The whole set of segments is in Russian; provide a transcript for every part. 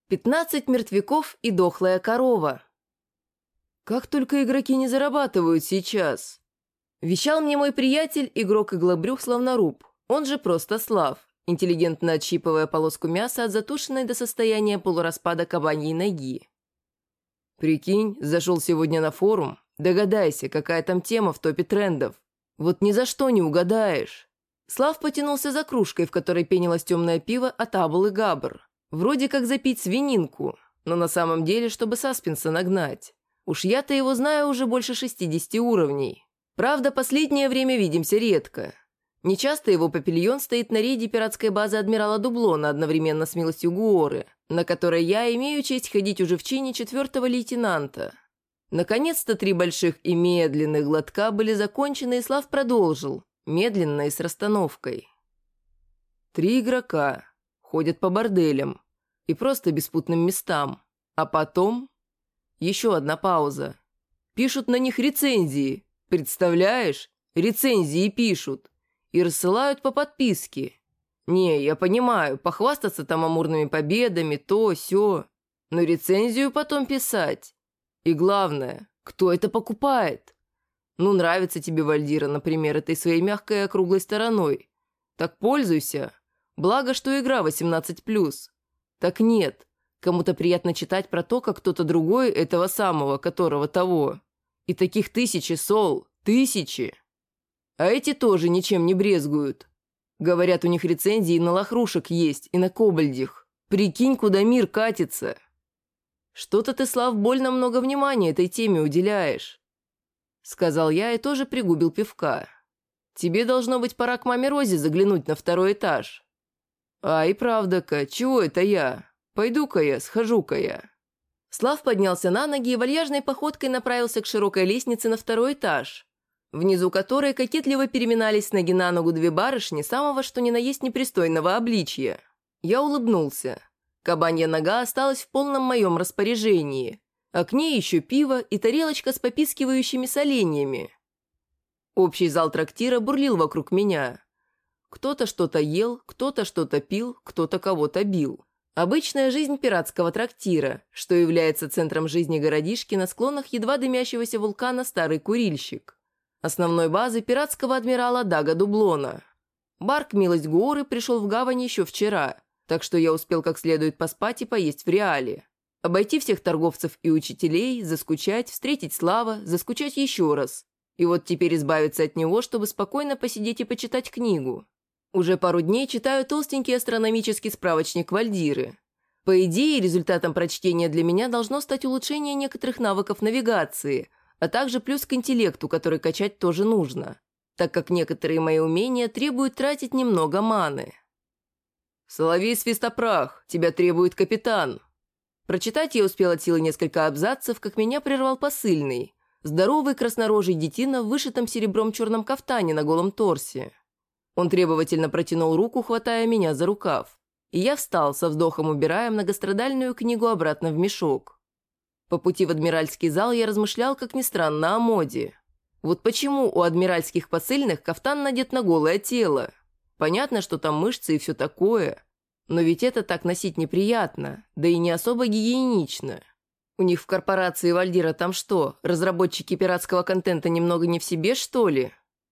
15 мертвяков и дохлая корова. Как только игроки не зарабатывают сейчас. Вещал мне мой приятель, игрок Иглобрюх Славноруб, он же просто Слав, интеллигентно отщипывая полоску мяса от затушенной до состояния полураспада кабаньей ноги. Прикинь, зашел сегодня на форум, догадайся, какая там тема в топе трендов. Вот ни за что не угадаешь. Слав потянулся за кружкой, в которой пенилось темное пиво от Абл и Габр. Вроде как запить свининку, но на самом деле, чтобы саспенса нагнать. Уж я-то его знаю уже больше 60 уровней. Правда, последнее время видимся редко. Нечасто его папильон стоит на рейде пиратской базы адмирала Дублона одновременно с милостью Гуоры, на которой я имею честь ходить уже в чине 4-го лейтенанта. Наконец-то 3 больших и медленных глотка были закончены, и Слав продолжил, медленно и с расстановкой. 3 игрока ходят по борделям и просто беспутным местам, а потом еще одна пауза. Пишут на них рецензии, представляешь? Рецензии пишут и рассылают по подписке. Не, я понимаю, похвастаться там амурными победами, то, сё, но рецензию потом писать. И главное, кто это покупает? Ну, нравится тебе Вальдира, например, этой своей мягкой и округлой стороной. Так пользуйся. Благо, что игра 18+. Так нет, кому-то приятно читать про то, как кто-то другой этого самого, которого того. И таких тысячи, Сол, тысячи. А эти тоже ничем не брезгуют. Говорят, у них рецензии на лохрушек есть и на кобальдих. Прикинь, куда мир катится. Что-то ты, Слав, больно много внимания этой теме уделяешь. Сказал я и тоже пригубил пивка. Тебе должно быть пора к маме Розе заглянуть на 2-й этаж. А и правда-ка, чего это я? Пойду-ка я, схожу-ка я. Слав поднялся на ноги и вальяжной походкой направился к широкой лестнице на 2-й этаж, внизу которой кокетливо переминались с ноги на ногу 2 барышни самого что ни на есть непристойного обличья. Я улыбнулся. Кабанья нога осталась в полном моем распоряжении, а к ней еще пиво и тарелочка с попискивающими соленьями. Общий зал трактира бурлил вокруг меня. Кто-то что-то ел, кто-то что-то пил, кто-то кого-то бил. Обычная жизнь пиратского трактира, что является центром жизни городишки на склонах едва дымящегося вулкана Старый Курильщик, основной базы пиратского адмирала Дага Дублона. Барк «Милость Гуоры» пришел в гавань еще вчера, так что я успел как следует поспать и поесть в реале. Обойти всех торговцев и учителей, заскучать, встретить Слава, заскучать еще раз. И вот теперь избавиться от него, чтобы спокойно посидеть и почитать книгу. Уже пару дней читаю толстенький астрономический справочник Вальдиры. По идее, результатом прочтения для меня должно стать улучшение некоторых навыков навигации, а также плюс к интеллекту, который качать тоже нужно, так как некоторые мои умения требуют тратить немного маны. «Соловей Свистопрах, тебя требует капитан». Прочитать я успел от силы несколько абзацев, как меня прервал посыльный. Здоровый краснорожий детина в вышитом серебром черном кафтане на голом торсе. Он требовательно протянул руку, хватая меня за рукав. И я встал, со вздохом убирая многострадальную книгу обратно в мешок. По пути в адмиральский зал я размышлял, как ни странно, о моде. Вот почему у адмиральских посыльных кафтан надет на голое тело? Понятно, что там мышцы и все такое. Но ведь это так носить неприятно, да и не особо гигиенично. У них в корпорации Вальдира там что, разработчики пиратского контента немного не в себе, что ли?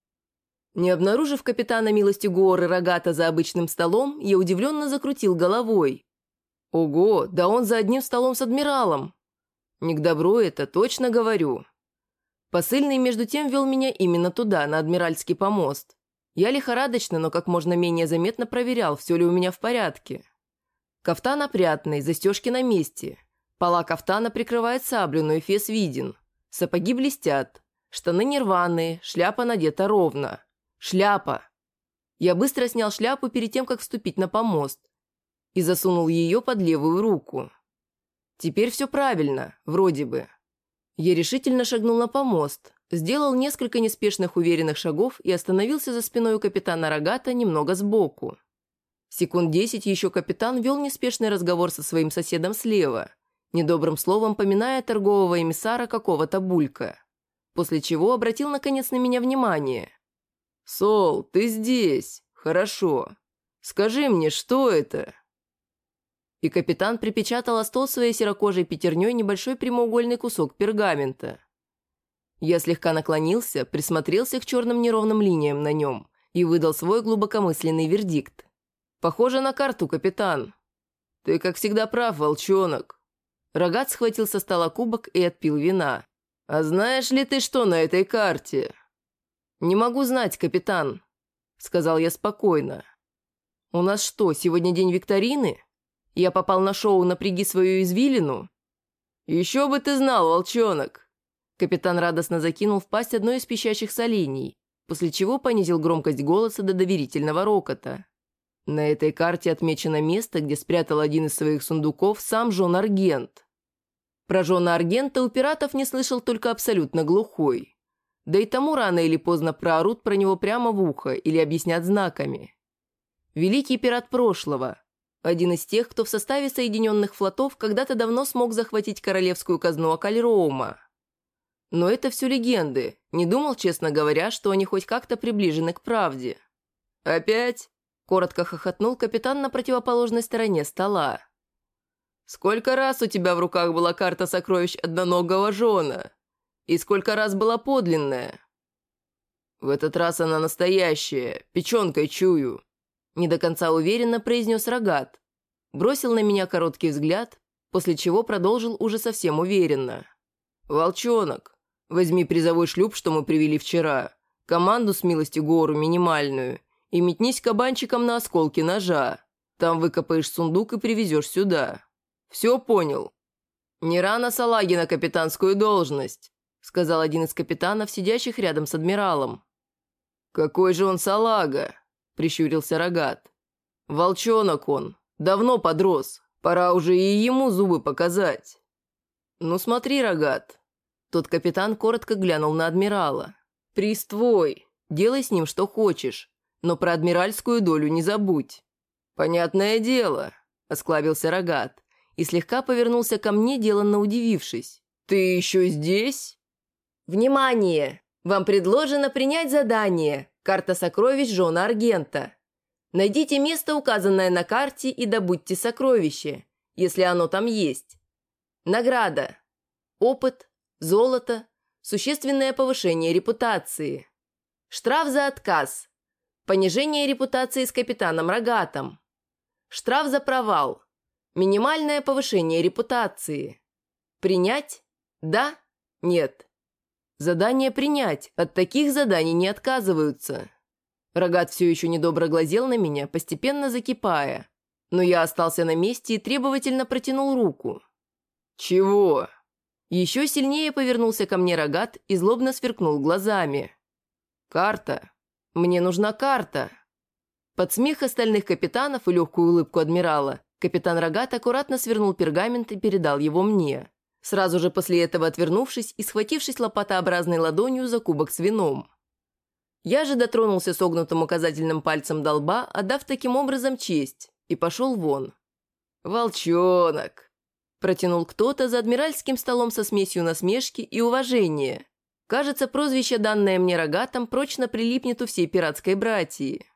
Не обнаружив капитана милости Гуоры Рогата за обычным столом, я удивленно закрутил головой. Ого, да он за одним столом с адмиралом. Не к добру это, точно говорю. Посыльный между тем вел меня именно туда, на адмиральский помост. Я лихорадочно, но как можно менее заметно проверял, все ли у меня в порядке. Кафтан опрятный, застежки на месте. Пола кафтана прикрывает саблю, но эфес виден. Сапоги блестят. Штаны не рваные, шляпа надета ровно. Шляпа! Я быстро снял шляпу перед тем, как вступить на помост, и засунул ее под левую руку. Теперь все правильно, вроде бы. Я решительно шагнул на помост, сделал несколько неспешных уверенных шагов и остановился за спиной у капитана Рогата немного сбоку. Секунд 10 еще капитан вел неспешный разговор со своим соседом слева, недобрым словом поминая торгового эмиссара какого-то Булька, после чего обратил наконец на меня внимание. «Сол, ты здесь. Хорошо. Скажи мне, что это?» и капитан припечатал о стол своей серокожей пятерней небольшой прямоугольный кусок пергамента. Я слегка наклонился, присмотрелся к черным неровным линиям на нем и выдал свой глубокомысленный вердикт. «Похоже на карту, капитан». «Ты, как всегда, прав, волчонок». Рогат схватил со стола кубок и отпил вина. «А знаешь ли ты, что на этой карте?» «Не могу знать, капитан», — сказал я спокойно. «У нас что, сегодня день викторины? Я попал на шоу «Напряги свою извилину»?» «Еще бы ты знал, волчонок!» Капитан радостно закинул в пасть одно из пищащих солений, после чего понизил громкость голоса до доверительного рокота. На этой карте отмечено место, где спрятал один из своих сундуков сам Жон Аргент. Про Жона Аргента у пиратов не слышал только абсолютно глухой. Да и тому рано или поздно проорут про него прямо в ухо или объяснят знаками. Великий пират прошлого. Один из тех, кто в составе Соединенных флотов когда-то давно смог захватить королевскую казну Акальроума. Но это все легенды. Не думал, честно говоря, что они хоть как-то приближены к правде. «Опять?» – коротко хохотнул капитан на противоположной стороне стола. «Сколько раз у тебя в руках была карта сокровищ одноногого Жона? И сколько раз была подлинная?» «В этот раз она настоящая, печенкой чую», – не до конца уверенно произнес Рогат. Бросил на меня короткий взгляд, после чего продолжил уже совсем уверенно. «Волчонок, возьми призовой шлюп, что мы привели вчера, команду с милости гору минимальную, и метнись кабанчиком на осколки ножа. Там выкопаешь сундук и привезешь сюда. Все понял?» «Не рано салаги на капитанскую должность», — сказал один из капитанов, сидящих рядом с адмиралом. «Какой же он салага?» — прищурился Рогат. «Волчонок он, давно подрос, пора уже и ему зубы показать». «Ну смотри, Рогат». Тот капитан коротко глянул на адмирала. «Приз твой, делай с ним что хочешь, но про адмиральскую долю не забудь». «Понятное дело», — осклабился Рогат и слегка повернулся ко мне, деланно удивившись. «Ты еще здесь?» «Внимание! Вам предложено принять задание «Карта сокровищ Жона Аргента». Найдите место, указанное на карте, и добудьте сокровище, если оно там есть. Награда. Опыт, золото, существенное повышение репутации. Штраф за отказ. Понижение репутации с капитаном Рогатом. Штраф за провал. Минимальное повышение репутации. Принять? Да? Нет. Задание принять. От таких заданий не отказываются. Рогат все еще недобро глазел на меня, постепенно закипая. Но я остался на месте и требовательно протянул руку. «Чего?» Еще сильнее повернулся ко мне Рогат и злобно сверкнул глазами. «Карта. Мне нужна карта». Под смех остальных капитанов и легкую улыбку адмирала капитан Рогат аккуратно свернул пергамент и передал его мне, сразу же после этого отвернувшись и схватившись лопатообразной ладонью за кубок с вином. Я же дотронулся согнутым указательным пальцем до лба, отдав таким образом честь, и пошел вон. «Волчонок!» – протянул кто-то за адмиральским столом со смесью насмешки и уважения. Кажется, прозвище, данное мне Рогатом, прочно прилипнет у всей пиратской братьи.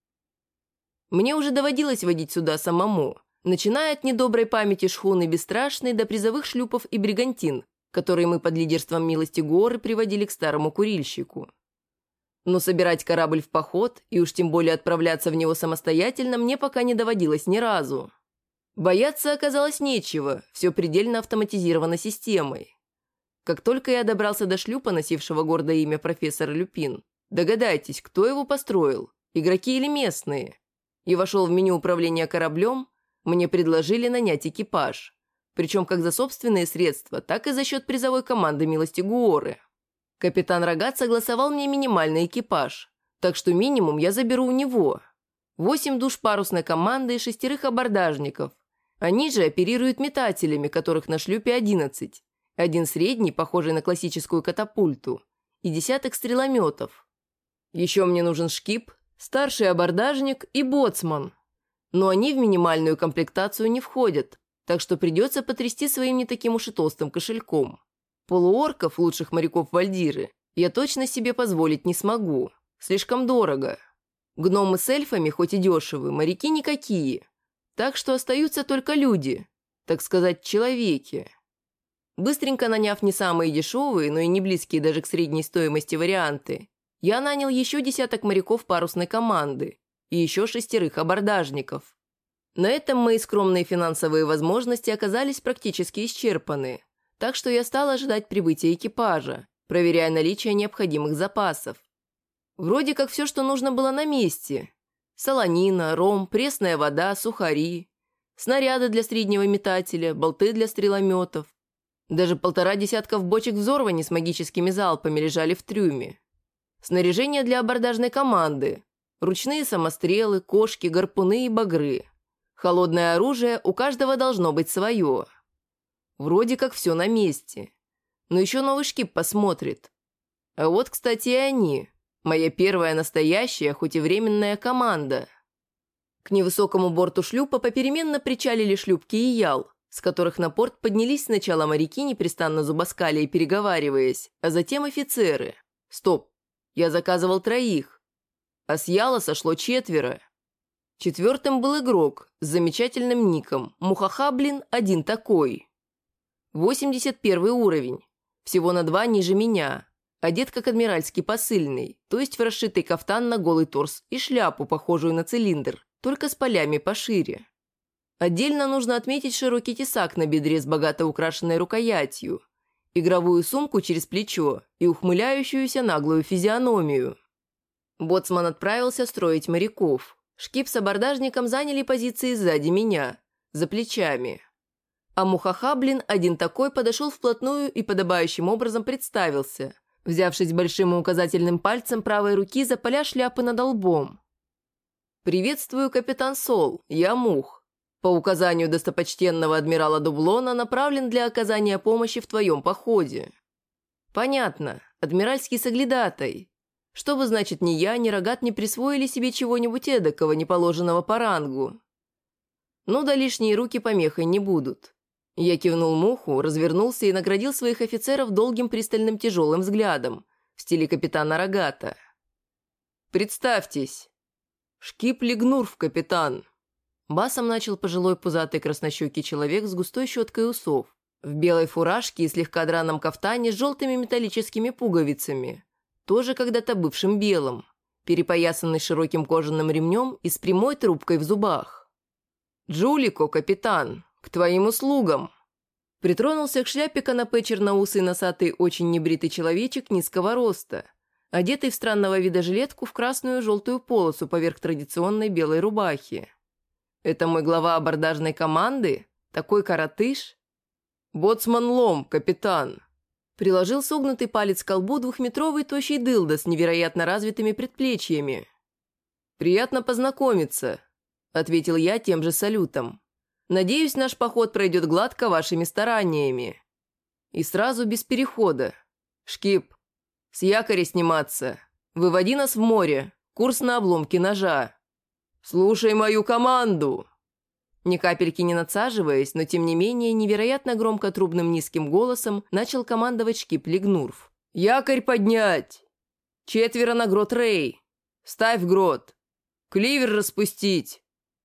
Мне уже доводилось водить сюда самому, начиная от недоброй памяти шхуны Бесстрашной до призовых шлюпов и бригантин, которые мы под лидерством милости горы приводили к старому курильщику. Но собирать корабль в поход, и уж тем более отправляться в него самостоятельно, мне пока не доводилось ни разу. Бояться оказалось нечего, все предельно автоматизировано системой. Как только я добрался до шлюпа, носившего гордое имя профессора Люпин, догадайтесь, кто его построил, игроки или местные, и вошел в меню управления кораблем, мне предложили нанять экипаж, причем как за собственные средства, так и за счет призовой команды милости Гуоры. Капитан Рогат согласовал мне минимальный экипаж, так что минимум я заберу у него. 8 душ парусной команды и 6 абордажников. Они же оперируют метателями, которых на шлюпе 11. Один средний, похожий на классическую катапульту, и десяток стрелометов. Еще мне нужен шкип, старший абордажник и боцман. Но они в минимальную комплектацию не входят, так что придется потрясти своим не таким уж и толстым кошельком. Полуорков, лучших моряков Вальдиры, я точно себе позволить не смогу. Слишком дорого. Гномы с эльфами, хоть и дешевы, моряки никакие. Так что остаются только люди, так сказать, человеки. Быстренько наняв не самые дешевые, но и не близкие даже к средней стоимости варианты, я нанял еще 10 моряков парусной команды и еще 6 абордажников. На этом мои скромные финансовые возможности оказались практически исчерпаны, так что я стал ожидать прибытия экипажа, проверяя наличие необходимых запасов. Вроде как все, что нужно, было на месте. Солонина, ром, пресная вода, сухари, снаряды для среднего метателя, болты для стрелометов. Даже 1,5 десятка бочек взорвани с магическими залпами лежали в трюме. Снаряжение для абордажной команды, ручные самострелы, кошки, гарпуны и багры. Холодное оружие у каждого должно быть свое. Вроде как все на месте. Но еще новый шкип посмотрит. А вот, кстати, и они. Моя первая настоящая, хоть и временная команда. К невысокому борту шлюпа попеременно причалили шлюпки и ял, с которых на порт поднялись сначала моряки, непрестанно зубоскаля и переговариваясь, а затем офицеры. Стоп, я заказывал 3, а с яла сошло 4. 4-м был игрок с замечательным ником Мухахаблин один такой. 81 уровень, всего на 2 ниже меня, одет как адмиральский посыльный, то есть в расшитый кафтан на голый торс и шляпу, похожую на цилиндр, только с полями пошире. Отдельно нужно отметить широкий тесак на бедре с богато украшенной рукоятью, игровую сумку через плечо и ухмыляющуюся наглую физиономию. Боцман отправился строить моряков. Шкип с абордажником заняли позиции сзади меня, за плечами. А Мухахаблин один такой подошел вплотную и подобающим образом представился, взявшись большим и указательным пальцем правой руки за поля шляпы над лбом. «Приветствую, капитан Сол, я Мух. По указанию достопочтенного адмирала Дублона направлен для оказания помощи в твоем походе». «Понятно, адмиральский соглядатай. Что бы, значит, ни я, ни Рогат не присвоили себе чего-нибудь эдакого, не положенного по рангу. Ну да лишние руки помехой не будут». Я кивнул Муху, развернулся и наградил своих офицеров долгим пристальным тяжелым взглядом в стиле капитана Рогата. «Представьтесь. Шкип Лигнурф, капитан». Басом начал пожилой пузатый краснощекий человек с густой щеткой усов, в белой фуражке и слегка драном кафтане с желтыми металлическими пуговицами, тоже когда-то бывшим белым, перепоясанный широким кожаным ремнем и с прямой трубкой в зубах. «Джулико, капитан, к твоим услугам!» Притронулся к шляпе канапе черноусый носатый очень небритый человечек низкого роста, одетый в странного вида жилетку в красную и желтую полосу поверх традиционной белой рубахи. «Это мой глава абордажной команды? Такой коротыш?» «Боцман Лом, капитан!» Приложил согнутый палец к колбу 2-метровый тощий дылда с невероятно развитыми предплечьями. «Приятно познакомиться», — ответил я тем же салютом. «Надеюсь, наш поход пройдет гладко вашими стараниями». И сразу без перехода. «Шкип, с якоря сниматься. Выводи нас в море. Курс на обломки ножа». «Слушай мою команду!» Ни капельки не надсаживаясь, но тем не менее невероятно громко трубным низким голосом начал командовать Шкип Лигнурф. «Якорь поднять! 4 на грот Рей! Ставь грот! Кливер распустить!»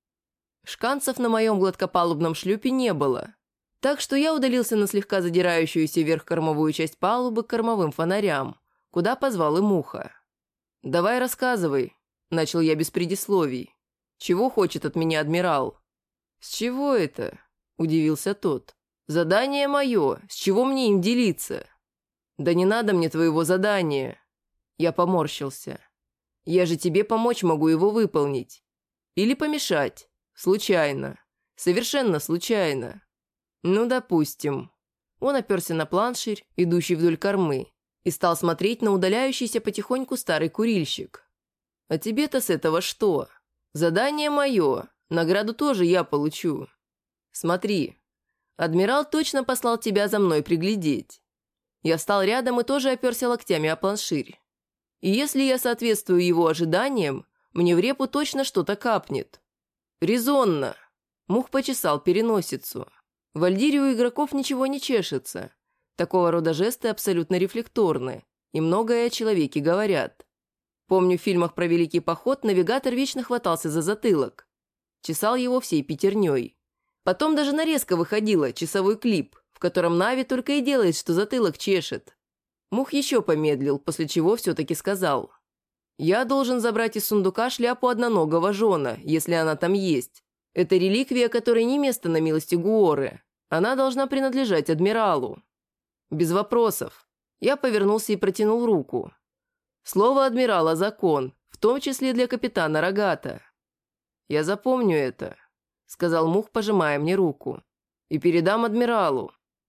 Шканцев на моем гладкопалубном шлюпе не было, так что я удалился на слегка задирающуюся вверх кормовую часть палубы к кормовым фонарям, куда позвал и Муха. «Давай рассказывай», — начал я без предисловий. «Чего хочет от меня адмирал?» «С чего это?» – удивился тот. «Задание мое. С чего мне им делиться?» «Да не надо мне твоего задания». Я поморщился. «Я же тебе помочь могу его выполнить. Или помешать. Случайно. Совершенно случайно». «Ну, допустим». Он оперся на планширь, идущий вдоль кормы, и стал смотреть на удаляющийся потихоньку старый курильщик. «А тебе-то с этого что? Задание мое. Награду тоже я получу. Смотри, адмирал точно послал тебя за мной приглядеть». Я встал рядом и тоже оперся локтями о планширь. И если я соответствую его ожиданиям, мне в репу точно что-то капнет. «Резонно!» Мух почесал переносицу. В Альдире у игроков ничего не чешется. Такого рода жесты абсолютно рефлекторны, и многое о человеке говорят. Помню, в фильмах про Великий поход навигатор вечно хватался за затылок. Чесал его всей пятерней. Потом даже нарезка выходила, часовой клип, в котором Нави только и делает, что затылок чешет. Мух еще помедлил, после чего все-таки сказал: «Я должен забрать из сундука шляпу одноногого жона, если она там есть. Это реликвия, которой не место на милости Гуоры. Она должна принадлежать адмиралу». «Без вопросов». Я повернулся и протянул руку. «Слово адмирала – закон, в том числе для капитана Рогата». «Я запомню это», – сказал Мух, пожимая мне руку. «И передам адмиралу».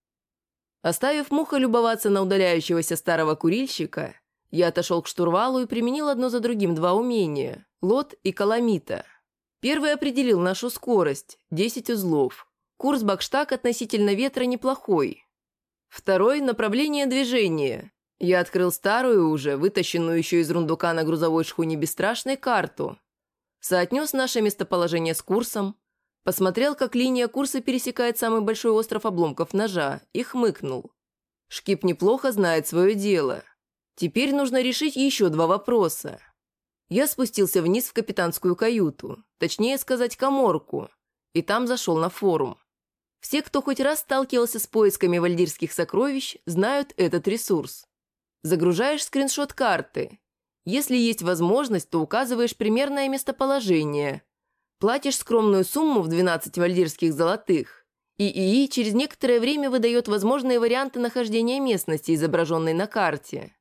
Оставив Муха любоваться на удаляющегося старого курильщика, я отошел к штурвалу и применил одно за другим два умения – лот и каламита. Первый определил нашу скорость – 10 узлов. Курс бакштаг относительно ветра неплохой. Второй – направление движения. Я открыл старую уже, вытащенную еще из рундука на грузовой шхуне Бесстрашной, карту. Соотнес наше местоположение с курсом, посмотрел, как линия курса пересекает самый большой остров обломков ножа, и хмыкнул. Шкип неплохо знает свое дело. Теперь нужно решить еще два вопроса. Я спустился вниз в капитанскую каюту, точнее сказать, каморку, и там зашел на форум. Все, кто хоть раз сталкивался с поисками вальдирских сокровищ, знают этот ресурс. Загружаешь скриншот карты. Если есть возможность, то указываешь примерное местоположение. Платишь скромную сумму в 12 вальдирских золотых. И ИИ через некоторое время выдает возможные варианты нахождения местности, изображенной на карте.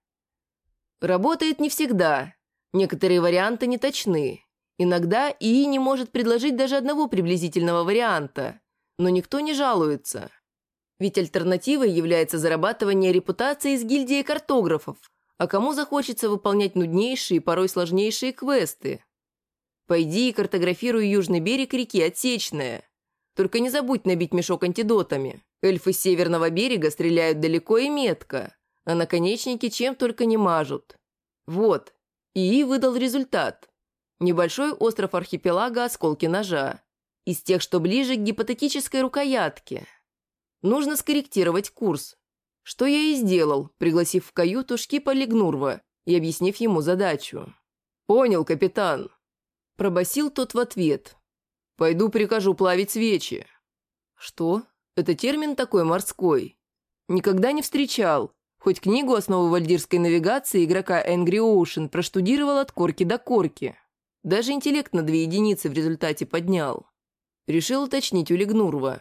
Работает не всегда. Некоторые варианты не точны. Иногда ИИ не может предложить даже одного приблизительного варианта. Но никто не жалуется. Ведь альтернативой является зарабатывание репутации из гильдии картографов, а кому захочется выполнять нуднейшие, порой сложнейшие квесты? Пойди и картографируй южный берег реки Отсечная. Только не забудь набить мешок антидотами. Эльфы с северного берега стреляют далеко и метко, а наконечники чем только не мажут. Вот, ИИ выдал результат. Небольшой остров архипелага «Осколки ножа». Из тех, что ближе к гипотетической рукоятке. Нужно скорректировать курс. Что я и сделал, пригласив в каюту Шкипа Лигнурва и объяснив ему задачу. «Понял, капитан», – пробасил тот в ответ. «Пойду прикажу плавить свечи». «Что? Это термин такой морской? Никогда не встречал. Хоть книгу «Основы вальдирской навигации» игрока Angry Ocean проштудировал от корки до корки. Даже интеллект на 2 единицы в результате поднял. Решил уточнить у Лигнурва.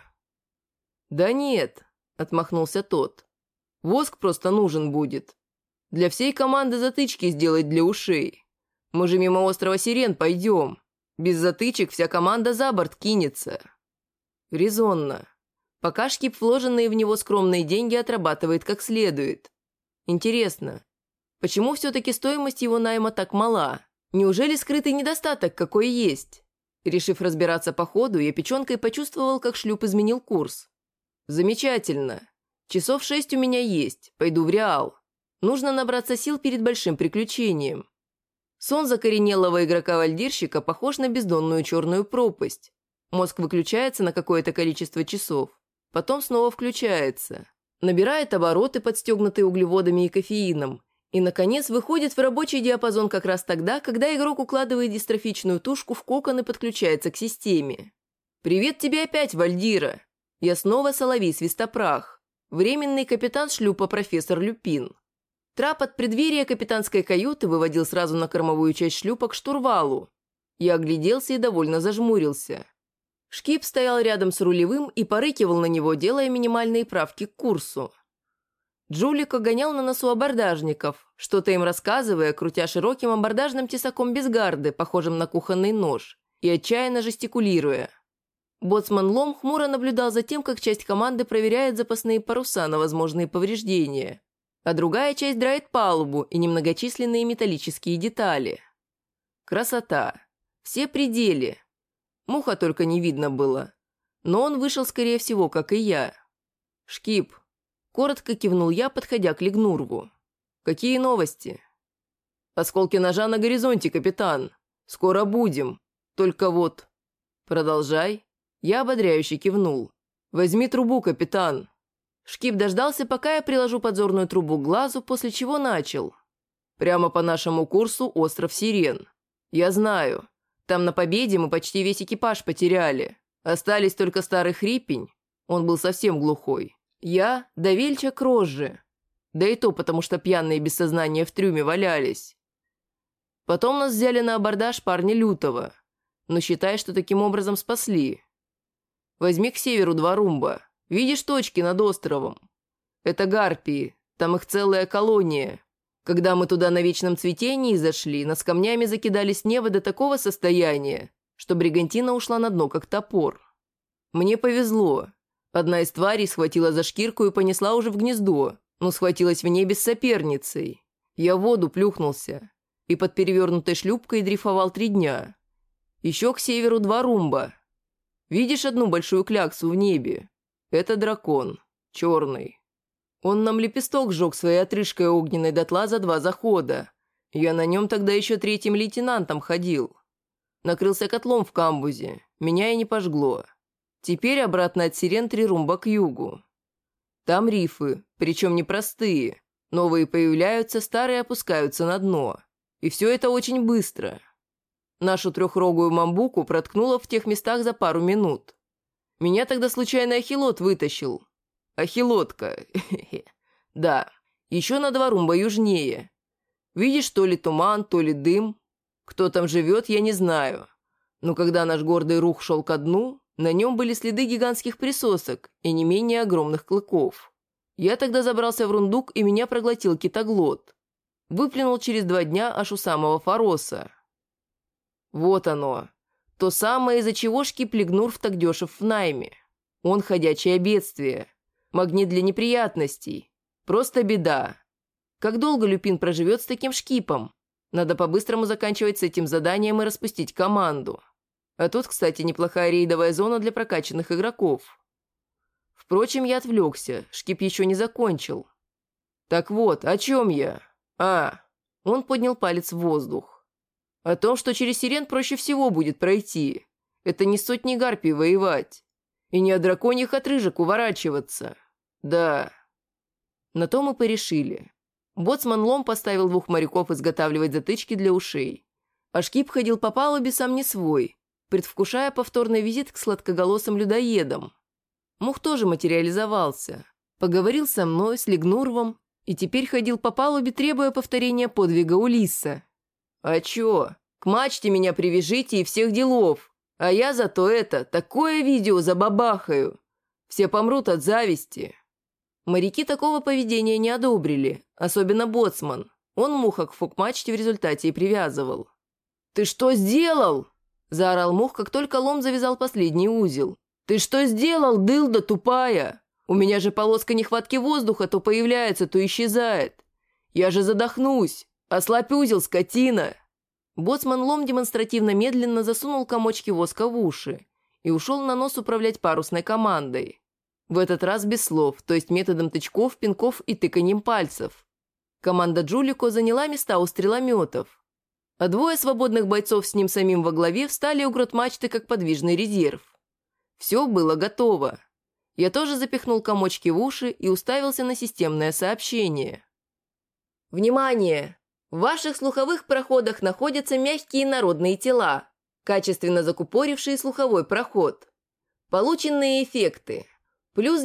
«Да нет», – отмахнулся тот. «Воск просто нужен будет. Для всей команды затычки сделать для ушей. Мы же мимо острова Сирен пойдем. Без затычек вся команда за борт кинется». Резонно. Пока Шкип вложенные в него скромные деньги отрабатывает как следует. Интересно, почему все-таки стоимость его найма так мала? Неужели скрытый недостаток какой есть? Решив разбираться по ходу, я печенкой почувствовал, как шлюп изменил курс. «Замечательно. Часов 6 у меня есть. Пойду в Реал. Нужно набраться сил перед большим приключением». Сон закоренелого игрока-вальдирщика похож на бездонную черную пропасть. Мозг выключается на какое-то количество часов, потом снова включается, набирает обороты, подстегнутые углеводами и кофеином, и, наконец, выходит в рабочий диапазон как раз тогда, когда игрок укладывает дистрофичную тушку в кокон и подключается к системе. «Привет тебе опять, Вальдира! Я снова Соловей-Свистопрах, временный капитан шлюпа профессор Люпин». Трап от преддверия капитанской каюты выводил сразу на кормовую часть шлюпа к штурвалу. Я огляделся и довольно зажмурился. Шкип стоял рядом с рулевым и порыкивал на него, делая минимальные правки к курсу. Джулико гонял на носу абордажников, что-то им рассказывая, крутя широким абордажным тесаком без гарды, похожим на кухонный нож, и отчаянно жестикулируя. Боцман Лом хмуро наблюдал за тем, как часть команды проверяет запасные паруса на возможные повреждения, а другая часть драет палубу и немногочисленные металлические детали. Красота. Все пределы. Муха только не видно было. Но он вышел, скорее всего, как и я. «Шкип», – коротко кивнул я, подходя к Лигнурву. «Какие новости?» «Осколки ножа на горизонте, капитан. Скоро будем. Только вот...» «Продолжай». Я ободряюще кивнул. «Возьми трубу, капитан». Шкип дождался, пока я приложу подзорную трубу к глазу, после чего начал. «Прямо по нашему курсу остров Сирен. Я знаю. Там на Победе мы почти весь экипаж потеряли. Остались только старый Хрипень, он был совсем глухой. Я, да Вельчак Розжи. Да и то потому, что пьяные без сознания в трюме валялись. Потом нас взяли на абордаж парни Лютого. Но считай, что таким образом спасли. Возьми к северу 2 румба. Видишь точки над островом? Это гарпии, там их целая колония. Когда мы туда на вечном цветении зашли, нас камнями закидали с неба до такого состояния, что бригантина ушла на дно, как топор. Мне повезло. Одна из тварей схватила за шкирку и понесла уже в гнездо, но схватилась в небе с соперницей. Я в воду плюхнулся и под перевернутой шлюпкой дрейфовал 3 дня. Еще к северу 2 румба. Видишь одну большую кляксу в небе? Это дракон, черный. Он нам лепесток сжег своей отрыжкой огненной дотла за 2 захода. Я на нем тогда еще 3-м лейтенантом ходил. Накрылся котлом в камбузе, меня и не пожгло. Теперь обратно от Сирен 3 румба к югу. Там рифы, причем непростые. Новые появляются, старые опускаются на дно. И все это очень быстро. Нашу 3-рогую мамбуку проткнуло в тех местах за пару минут. Меня тогда случайно ахилот вытащил. Ахилотка. Да, еще на 2 румба южнее. Видишь, то ли туман, то ли дым. Кто там живет, я не знаю. Но когда наш гордый рух шел ко дну, на нем были следы гигантских присосок и не менее огромных клыков. Я тогда забрался в рундук, и меня проглотил китоглот. Выплюнул через 2 дня аж у самого Фароса. Вот оно. То самое, из-за чего Шкип-Лигнурф так дешев в найме. Он ходячее бедствие. Магнит для неприятностей. Просто беда. Как долго Люпин проживет с таким шкипом? Надо по-быстрому заканчивать с этим заданием и распустить команду. А тут, кстати, неплохая рейдовая зона для прокачанных игроков. Впрочем, я отвлекся. Шкип еще не закончил. Так вот, о чем я? Он поднял палец в воздух. О том, что через Сирен проще всего будет пройти. Это не сотни гарпий воевать. И не от драконьих отрыжек уворачиваться. Да. На то мы порешили. Боцман Лом поставил 2 моряков изготавливать затычки для ушей. А Шкип ходил по палубе сам не свой, предвкушая повторный визит к сладкоголосым людоедам. Мух тоже материализовался. Поговорил со мной, с Лигнурвом, и теперь ходил по палубе, требуя повторения подвига Улисса. «А чё? К мачте меня привяжите и всех делов. А я зато такое видео забабахаю. Все помрут от зависти». Моряки такого поведения не одобрили, особенно боцман. Он Муха к фок-мачте в результате и привязывал. «Ты что сделал?» – заорал Мух, как только Лом завязал последний узел. «Ты что сделал, дылда тупая? У меня же полоска нехватки воздуха то появляется, то исчезает. Я же задохнусь. Ослабь узел, скотина!» Боцман Лом демонстративно медленно засунул комочки воска в уши и ушел на нос управлять парусной командой. В этот раз без слов, то есть методом тычков, пинков и тыканьем пальцев. Команда Джулико заняла места у стрелометов, а 2 свободных бойцов с ним самим во главе встали у грот-мачты как подвижный резерв. Все было готово. Я тоже запихнул комочки в уши и уставился на системное сообщение. «Внимание! В ваших слуховых проходах находятся мягкие народные тела, качественно закупорившие слуховой проход. Полученные эффекты. Плюс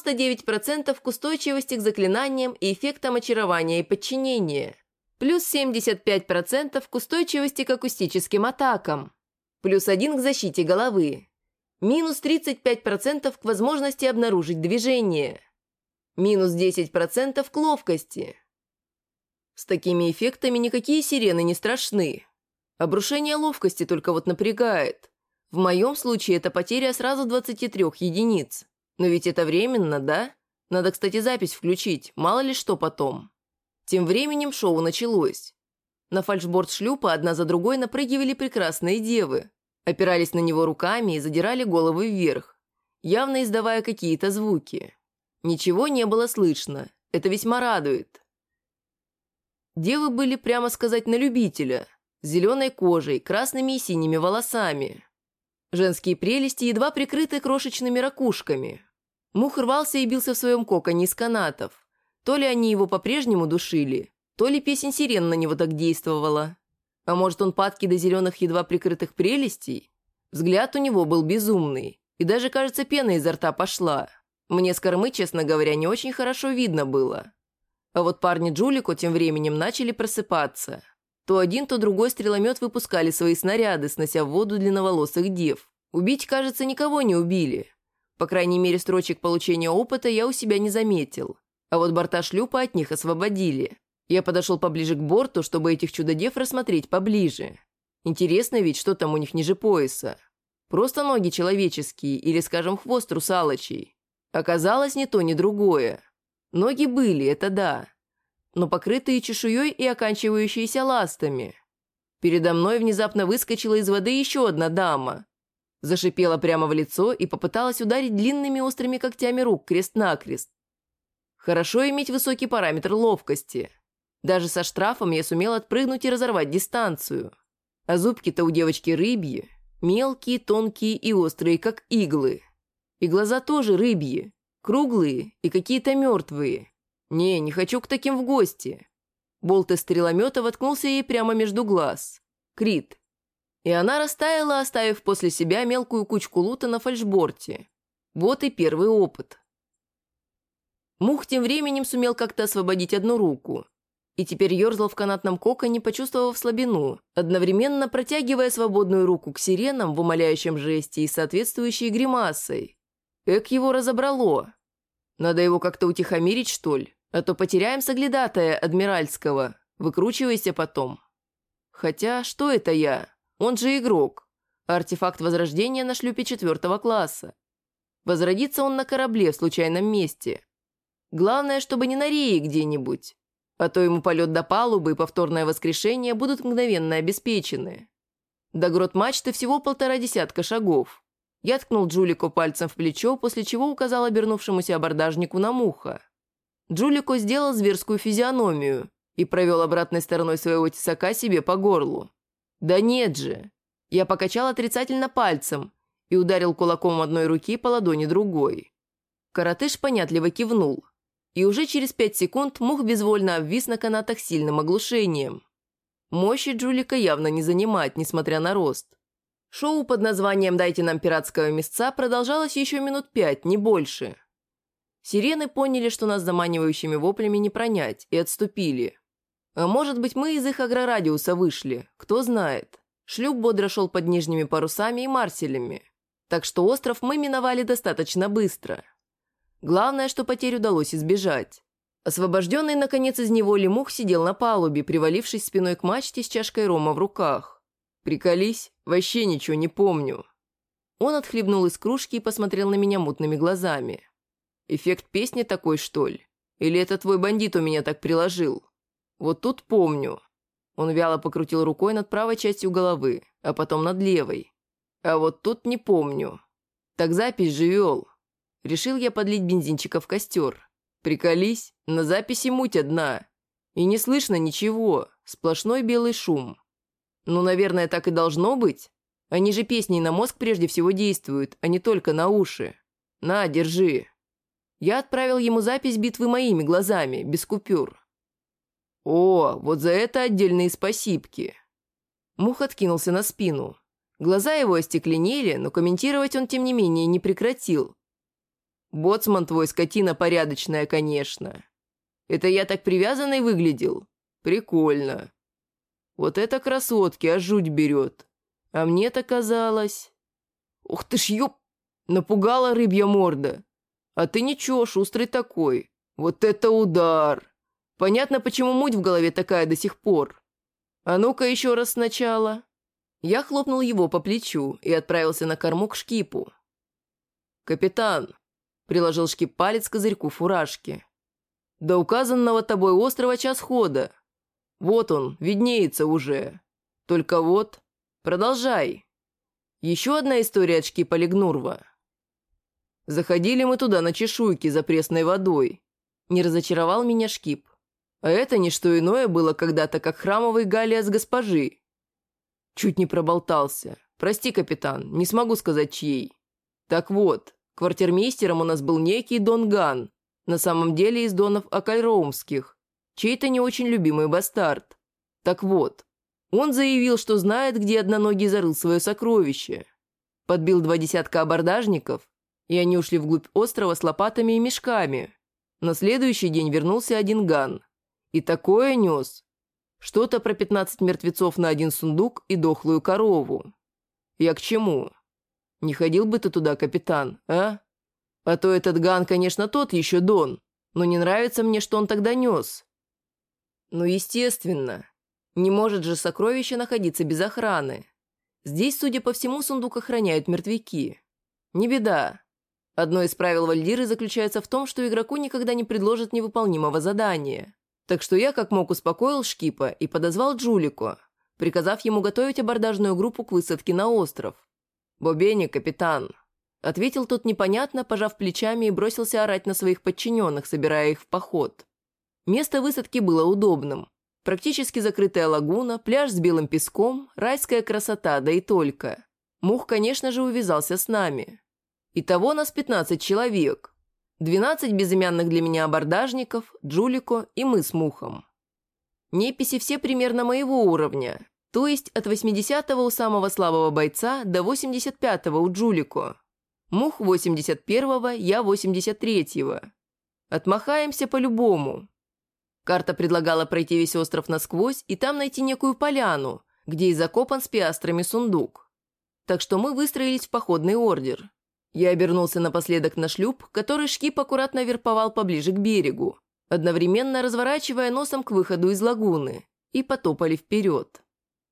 99% к устойчивости к заклинаниям и эффектам очарования и подчинения. Плюс 75% к устойчивости к акустическим атакам. Плюс 1 к защите головы. Минус 35% к возможности обнаружить движение. Минус 10% к ловкости. С такими эффектами никакие сирены не страшны. Обрушение ловкости только вот напрягает. В моем случае это потеря сразу 23 единиц. Но ведь это временно, да? Надо, кстати, запись включить, мало ли что потом. Тем временем шоу началось. На фальшборд шлюпа одна за другой напрыгивали прекрасные девы, опирались на него руками и задирали головы вверх, явно издавая какие-то звуки. Ничего не было слышно, это весьма радует. Девы были, прямо сказать, на любителя, с зеленой кожей, красными и синими волосами. Женские прелести едва прикрыты крошечными ракушками. Мух рвался и бился в своем коконе из канатов. То ли они его по-прежнему душили, то ли песень сирен на него так действовала. А может, он падки до зеленых едва прикрытых прелестей? Взгляд у него был безумный, и даже, кажется, пена изо рта пошла. Мне с кормы, честно говоря, не очень хорошо видно было. А вот парни Джулико тем временем начали просыпаться. То один, то другой стреломет выпускали свои снаряды, снося в воду длинноволосых дев. Убить, кажется, никого не убили. По крайней мере, строчек получения опыта я у себя не заметил. А вот борта шлюпа от них освободили. Я подошел поближе к борту, чтобы этих чудодев рассмотреть поближе. Интересно ведь, что там у них ниже пояса. Просто ноги человеческие или, скажем, хвост русалочий. Оказалось, ни то, ни другое. Ноги были, это да, но покрытые чешуей и оканчивающиеся ластами. Передо мной внезапно выскочила из воды еще одна дама. Зашипела прямо в лицо и попыталась ударить длинными острыми когтями рук крест-накрест. Хорошо иметь высокий параметр ловкости. Даже со штрафом я сумел отпрыгнуть и разорвать дистанцию. А зубки-то у девочки рыбьи, мелкие, тонкие и острые, как иглы. И глаза тоже рыбьи, круглые и какие-то мертвые. Не хочу к таким в гости. Болт из стреломета воткнулся ей прямо между глаз. Крит. И она растаяла, оставив после себя мелкую кучку лута на фальшборте. Вот и первый опыт. Мух тем временем сумел как-то освободить одну руку. И теперь ерзал в канатном коконе, почувствовав слабину, одновременно протягивая свободную руку к сиренам в умоляющем жесте и соответствующей гримасой. Эк его разобрало. Надо его как-то утихомирить, что ли, а то потеряем соглядатая адмиральского. Выкручивайся потом. Хотя, что это я? Он же игрок. Артефакт возрождения на шлюпе 4 класса. Возродится он на корабле в случайном месте. Главное, чтобы не на рее где-нибудь. А то ему полет до палубы и повторное воскрешение будут мгновенно обеспечены. До грот мачты всего 1,5 шагов. Я ткнул Джулико пальцем в плечо, после чего указал обернувшемуся абордажнику на Муха. Джулико сделал зверскую физиономию и провел обратной стороной своего тесака себе по горлу. «Да нет же!» Я покачал отрицательно пальцем и ударил кулаком одной руки по ладони другой. Коротыш понятливо кивнул, и уже через 5 секунд Мух безвольно обвис на канатах сильным оглушением. Мощи Джулика явно не занимать, несмотря на рост. Шоу под названием «Дайте нам пиратского мясца» продолжалось еще минут 5, не больше. Сирены поняли, что нас заманивающими воплями не пронять, и отступили. А может быть, мы из их агрорадиуса вышли, кто знает. Шлюп бодро шел под нижними парусами и марселями, так что остров мы миновали достаточно быстро. Главное, что потерь удалось избежать. Освобожденный, наконец, из неволи Мух сидел на палубе, привалившись спиной к мачте с чашкой рома в руках. «Приколись, вообще ничего не помню». Он отхлебнул из кружки и посмотрел на меня мутными глазами. «Эффект песни такой, что ли? Или это твой бандит у меня так приложил? Вот тут помню». Он вяло покрутил рукой над правой частью головы, а потом над левой. «А вот тут не помню. Так запись же вел. Решил я подлить бензинчика в костер. Приколись, на записи муть одна. И не слышно ничего, сплошной белый шум. Ну, наверное, так и должно быть. Они же песней на мозг прежде всего действуют, а не только на уши. На, держи». Я отправил ему запись битвы моими глазами, без купюр. «О, вот за это отдельные спасибки». Мух откинулся на спину. Глаза его остекленели, но комментировать он, тем не менее, не прекратил. «Боцман твой скотина порядочная, конечно. Это я так привязанный выглядел? Прикольно. Вот это красотки, аж жуть берет. А мне-то казалось...» «Ух ты ж, ёп! Напугала рыбья морда. А ты ничего, шустрый такой. Вот это удар! Понятно, почему муть в голове такая до сих пор. А ну-ка еще раз сначала». Я хлопнул его по плечу и отправился на корму к шкипу. «Капитан», — приложил шкип палец к козырьку фуражки, — «до указанного тобой острова час хода. Вот он, виднеется уже. Только вот, продолжай. Еще одна история от шкипа Лигнурва. Заходили мы туда на чешуйки за пресной водой. Не разочаровал меня шкип. А это не что иное было когда-то, как храмовый галиас госпожи. Чуть не проболтался. Прости, капитан, не смогу сказать чьей. Так вот, квартирмейстером у нас был некий Дон Ган, на самом деле из донов Акальроумских, чей-то не очень любимый бастард. Так вот, Он заявил, что знает, где одноногий зарыл свое сокровище. Подбил 2 десятка абордажников, и они ушли вглубь острова с лопатами и мешками. На следующий день вернулся один Ган. И такое нес. Что-то про 15 мертвецов на один сундук и дохлую корову. Я к чему? Не ходил бы ты туда, капитан, а? А то этот Ган, конечно, тот еще Дон, но не нравится мне, что он тогда нес. Ну, естественно. Не может же сокровище находиться без охраны. Здесь, судя по всему, сундук охраняют мертвяки. Не беда. Одно из правил Вальдиры заключается в том, что игроку никогда не предложат невыполнимого задания. Так что я как мог успокоил Шкипа и подозвал Джулико, приказав ему готовить абордажную группу к высадке на остров. «Бобени, капитан», — ответил тот непонятно, пожав плечами и бросился орать на своих подчиненных, собирая их в поход. Место высадки было удобным. Практически закрытая лагуна, пляж с белым песком, райская красота, да и только. Мух, конечно же, увязался с нами. Итого нас 15 человек. 12 безымянных для меня абордажников, Джулико и мы с Мухом. Неписи все примерно моего уровня, то есть от 80-го у самого слабого бойца до 85-го у Джулико. Мух 81-го, я 83-го. Отмахаемся по-любому. Карта предлагала пройти весь остров насквозь и там найти некую поляну, где и закопан с пиастрами сундук. Так что мы выстроились в походный ордер. Я обернулся напоследок на шлюп, который Шкип аккуратно верповал поближе к берегу, одновременно разворачивая носом к выходу из лагуны, и потопали вперед.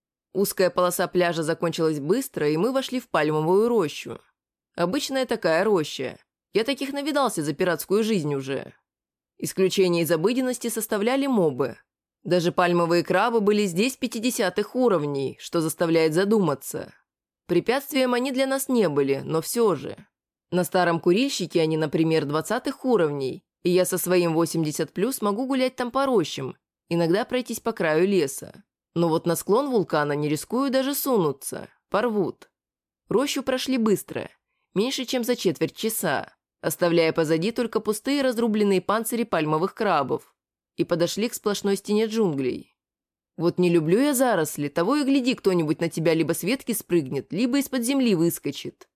Узкая полоса пляжа закончилась быстро, и мы вошли в пальмовую рощу. Обычная такая роща. Я таких навидался за пиратскую жизнь уже. Исключение из обыденности составляли мобы. Даже пальмовые крабы были здесь 50-х уровней, что заставляет задуматься. Препятствием они для нас не были, но все же. На старом курильщике они, например, 20-х уровней, и я со своим 80+ могу гулять там по рощам, иногда пройтись по краю леса. Но вот на склон вулкана не рискую даже сунуться, порвут. Рощу прошли быстро, меньше чем за четверть часа, оставляя позади только пустые разрубленные панцири пальмовых крабов, и подошли к сплошной стене джунглей. Вот не люблю я заросли, того и гляди, кто-нибудь на тебя либо с ветки спрыгнет, либо из-под земли выскочит.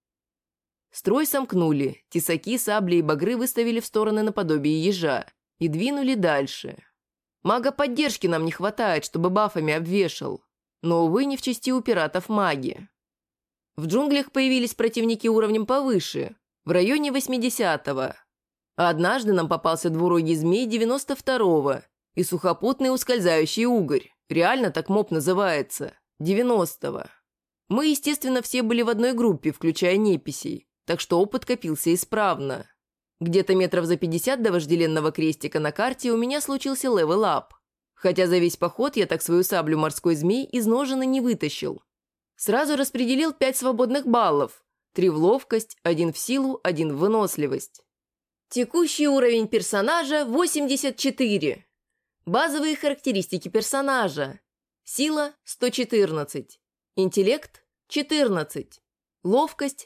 Строй сомкнули, тесаки, сабли и багры выставили в стороны наподобие ежа и двинули дальше. Мага поддержки нам не хватает, чтобы бафами обвешал, но, увы, не в чести у пиратов маги. В джунглях появились противники уровнем повыше, в районе 80-го. А однажды нам попался двурогий змей 92-го и сухопутный ускользающий угорь, реально так моб называется, 90-го. Мы, естественно, все были в одной группе, включая неписей, так что опыт копился исправно. Где-то метров за 50 до вожделенного крестика на карте у меня случился левел-ап. Хотя за весь поход я так свою саблю морской змей из ножен и не вытащил. Сразу распределил 5 свободных баллов. 3 в ловкость, 1 в силу, 1 в выносливость. Текущий уровень персонажа 84. Базовые характеристики персонажа. Сила 114. Интеллект 14. Ловкость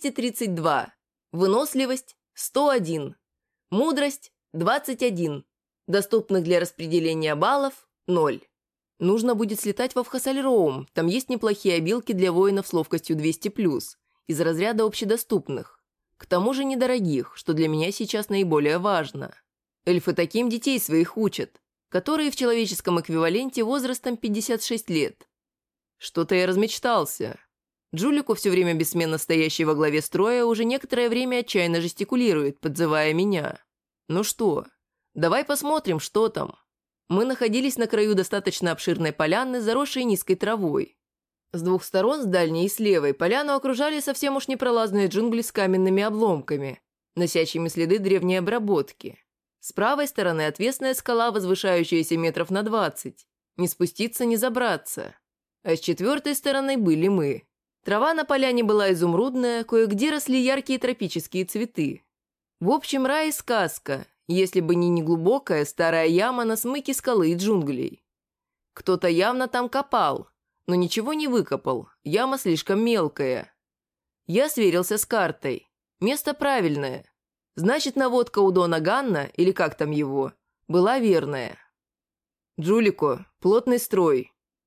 232. Выносливость 101. Мудрость 21. Доступных для распределения баллов 0. Нужно будет слетать во Вхасальроум, там есть неплохие обилки для воинов с ловкостью 200+, из разряда общедоступных. К тому же недорогих, что для меня сейчас наиболее важно. Эльфы таким детей своих учат, которые в человеческом эквиваленте возрастом 56 лет. Что-то я размечтался. Джулико, все время бессменно стоящий во главе строя, уже некоторое время отчаянно жестикулирует, подзывая меня. Ну что, давай посмотрим, что там. Мы находились на краю достаточно обширной поляны, заросшей низкой травой. С двух сторон, с дальней и с левой, поляну окружали совсем уж непролазные джунгли с каменными обломками, носящими следы древней обработки. С правой стороны отвесная скала, возвышающаяся метров на 20. Не спуститься, не забраться. А с четвертой стороны были мы. Трава на поляне была изумрудная, кое-где росли яркие тропические цветы. В общем, рай и сказка, если бы не неглубокая старая яма на смыке скалы и джунглей. Кто-то явно там копал, но ничего не выкопал, яма слишком мелкая. Я сверился с картой. Место правильное. Значит, наводка у Дона Ганна, или как там его, была верная. «Джулико, плотный строй.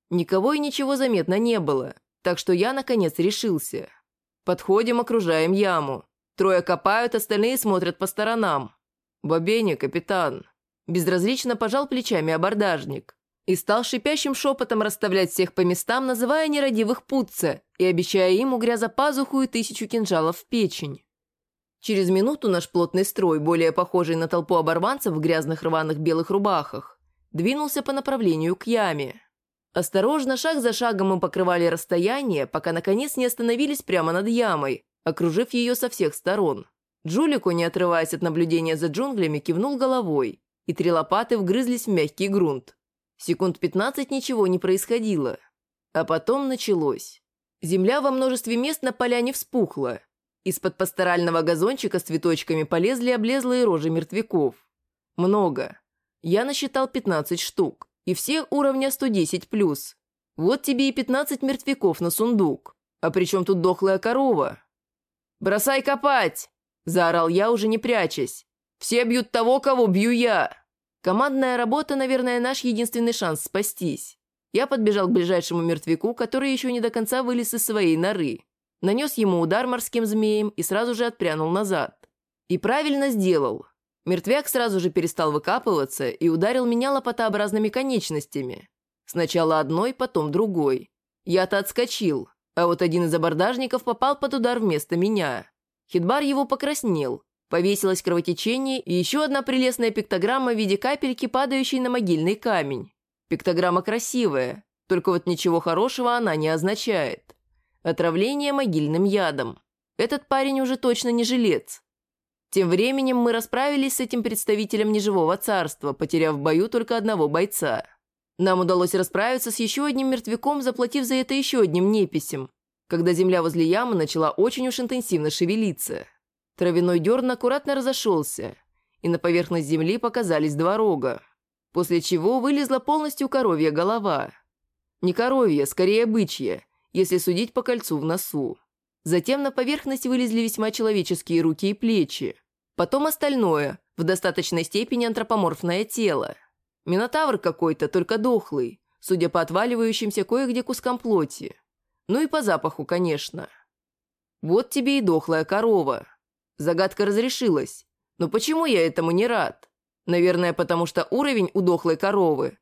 Никого и ничего заметно не было, так что я, наконец, решился. Подходим, окружаем яму. Трое копают, остальные смотрят по сторонам. «Бобене, капитан!» Безразлично пожал плечами абордажник и стал шипящим шепотом расставлять всех по местам, называя нерадивых путца и обещая им, угря за пазуху, и 1000 кинжалов в печень. Через минуту наш плотный строй, более похожий на толпу оборванцев в грязных рваных белых рубахах, двинулся по направлению к яме. Осторожно, шаг за шагом мы покрывали расстояние, пока наконец не остановились прямо над ямой, окружив ее со всех сторон. Джулико, не отрываясь от наблюдения за джунглями, кивнул головой, и 3 лопаты вгрызлись в мягкий грунт. Секунд 15 ничего не происходило. А потом началось. Земля во множестве мест на поляне вспухла. Из-под пасторального газончика с цветочками полезли облезлые рожи мертвяков. Много. Я насчитал 15 штук. И все уровня 110+. Вот тебе и 15 мертвяков на сундук. А при чем тут дохлая корова? «Бросай копать!» – заорал я, уже не прячась. «Все бьют того, кого бью я!» Командная работа, наверное, наш единственный шанс спастись. Я подбежал к ближайшему мертвяку, который еще не до конца вылез из своей норы. Нанес ему удар морским змеем и сразу же отпрянул назад. И правильно сделал. Мертвяк сразу же перестал выкапываться и ударил меня лопатообразными конечностями. Сначала одной, потом другой. Я-то отскочил, а вот один из абордажников попал под удар вместо меня. Хитбар его покраснел. Повесилось кровотечение и еще одна прелестная пиктограмма в виде капельки, падающей на могильный камень. Пиктограмма красивая, только вот ничего хорошего она не означает. Отравление могильным ядом. Этот парень уже точно не жилец. Тем временем мы расправились с этим представителем неживого царства, потеряв в бою только одного бойца. Нам удалось расправиться с еще одним мертвяком, заплатив за это еще одним неписем, когда земля возле ямы начала очень уж интенсивно шевелиться. Травяной дерн аккуратно разошелся, и на поверхность земли показались 2 рога, после чего вылезла полностью коровья голова. Не коровья, скорее бычья, если судить по кольцу в носу. Затем на поверхность вылезли весьма человеческие руки и плечи. Потом остальное, в достаточной степени антропоморфное тело. Минотавр какой-то, только дохлый, судя по отваливающимся кое-где кускам плоти. Ну и по запаху, конечно. Вот тебе и дохлая корова. Загадка разрешилась. Но почему я этому не рад? Наверное, потому что уровень у дохлой коровы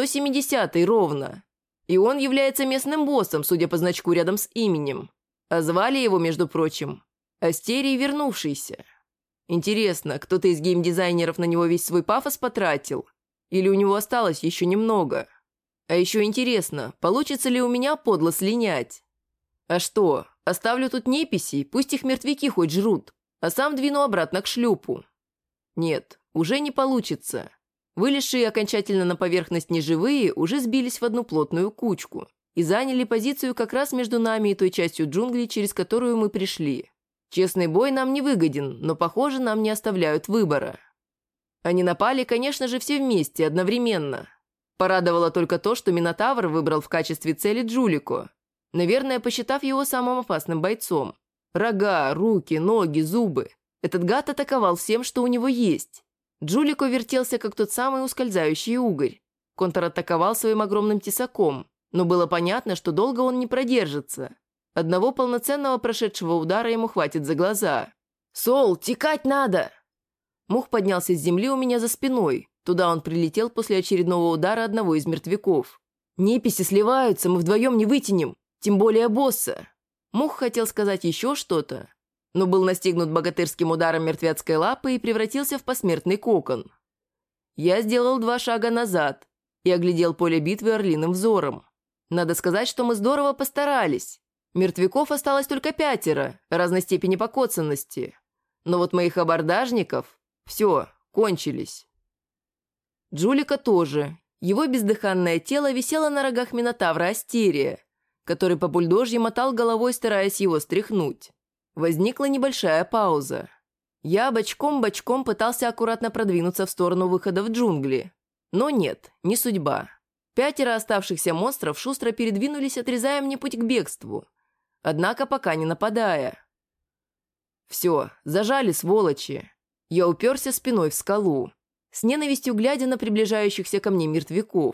170-й ровно. И он является местным боссом, судя по значку рядом с именем. А звали его, между прочим, Астерий Вернувшийся. Интересно, кто-то из геймдизайнеров на него весь свой пафос потратил? Или у него осталось еще немного? А еще интересно, получится ли у меня подло слинять? А что, оставлю тут неписей, пусть их мертвяки хоть жрут, а сам двину обратно к шлюпу. Нет, уже не получится. Вылезшие окончательно на поверхность неживые уже сбились в одну плотную кучку и заняли позицию как раз между нами и той частью джунглей, через которую мы пришли. Честный бой нам не выгоден, но, похоже, нам не оставляют выбора. Они напали, конечно же, все вместе, одновременно. Порадовало только то, что Минотавр выбрал в качестве цели Джулико, наверное, посчитав его самым опасным бойцом. Рога, руки, ноги, зубы. Этот гад атаковал всем, что у него есть. Джулико вертелся, как тот самый ускользающий угорь. Контратаковал своим огромным тесаком, но было понятно, что долго он не продержится. Одного полноценного прошедшего удара ему хватит за глаза. «Сол, текать надо!» Мух поднялся с земли у меня за спиной. Туда он прилетел после очередного удара одного из мертвяков. «Неписи сливаются, мы вдвоем не вытянем, тем более босса!» Мух хотел сказать еще что-то, но был настигнут богатырским ударом мертвецкой лапы и превратился в посмертный кокон. Я сделал 2 шага назад и оглядел поле битвы орлиным взором. Надо сказать, что мы здорово постарались. Мертвяков осталось только 5 разной степени покоцанности. Но вот моих абордажников все, кончились. Джулика тоже. Его бездыханное тело висело на рогах Минотавра Астерия, который по бульдожьи мотал головой, стараясь его стряхнуть. Возникла небольшая пауза. Я бочком-бочком пытался аккуратно продвинуться в сторону выхода в джунгли. Но нет, не судьба. 5 оставшихся монстров шустро передвинулись, отрезая мне путь к бегству. Однако пока не нападая. Все, зажали, сволочи. Я уперся спиной в скалу, с ненавистью глядя на приближающихся ко мне мертвяков.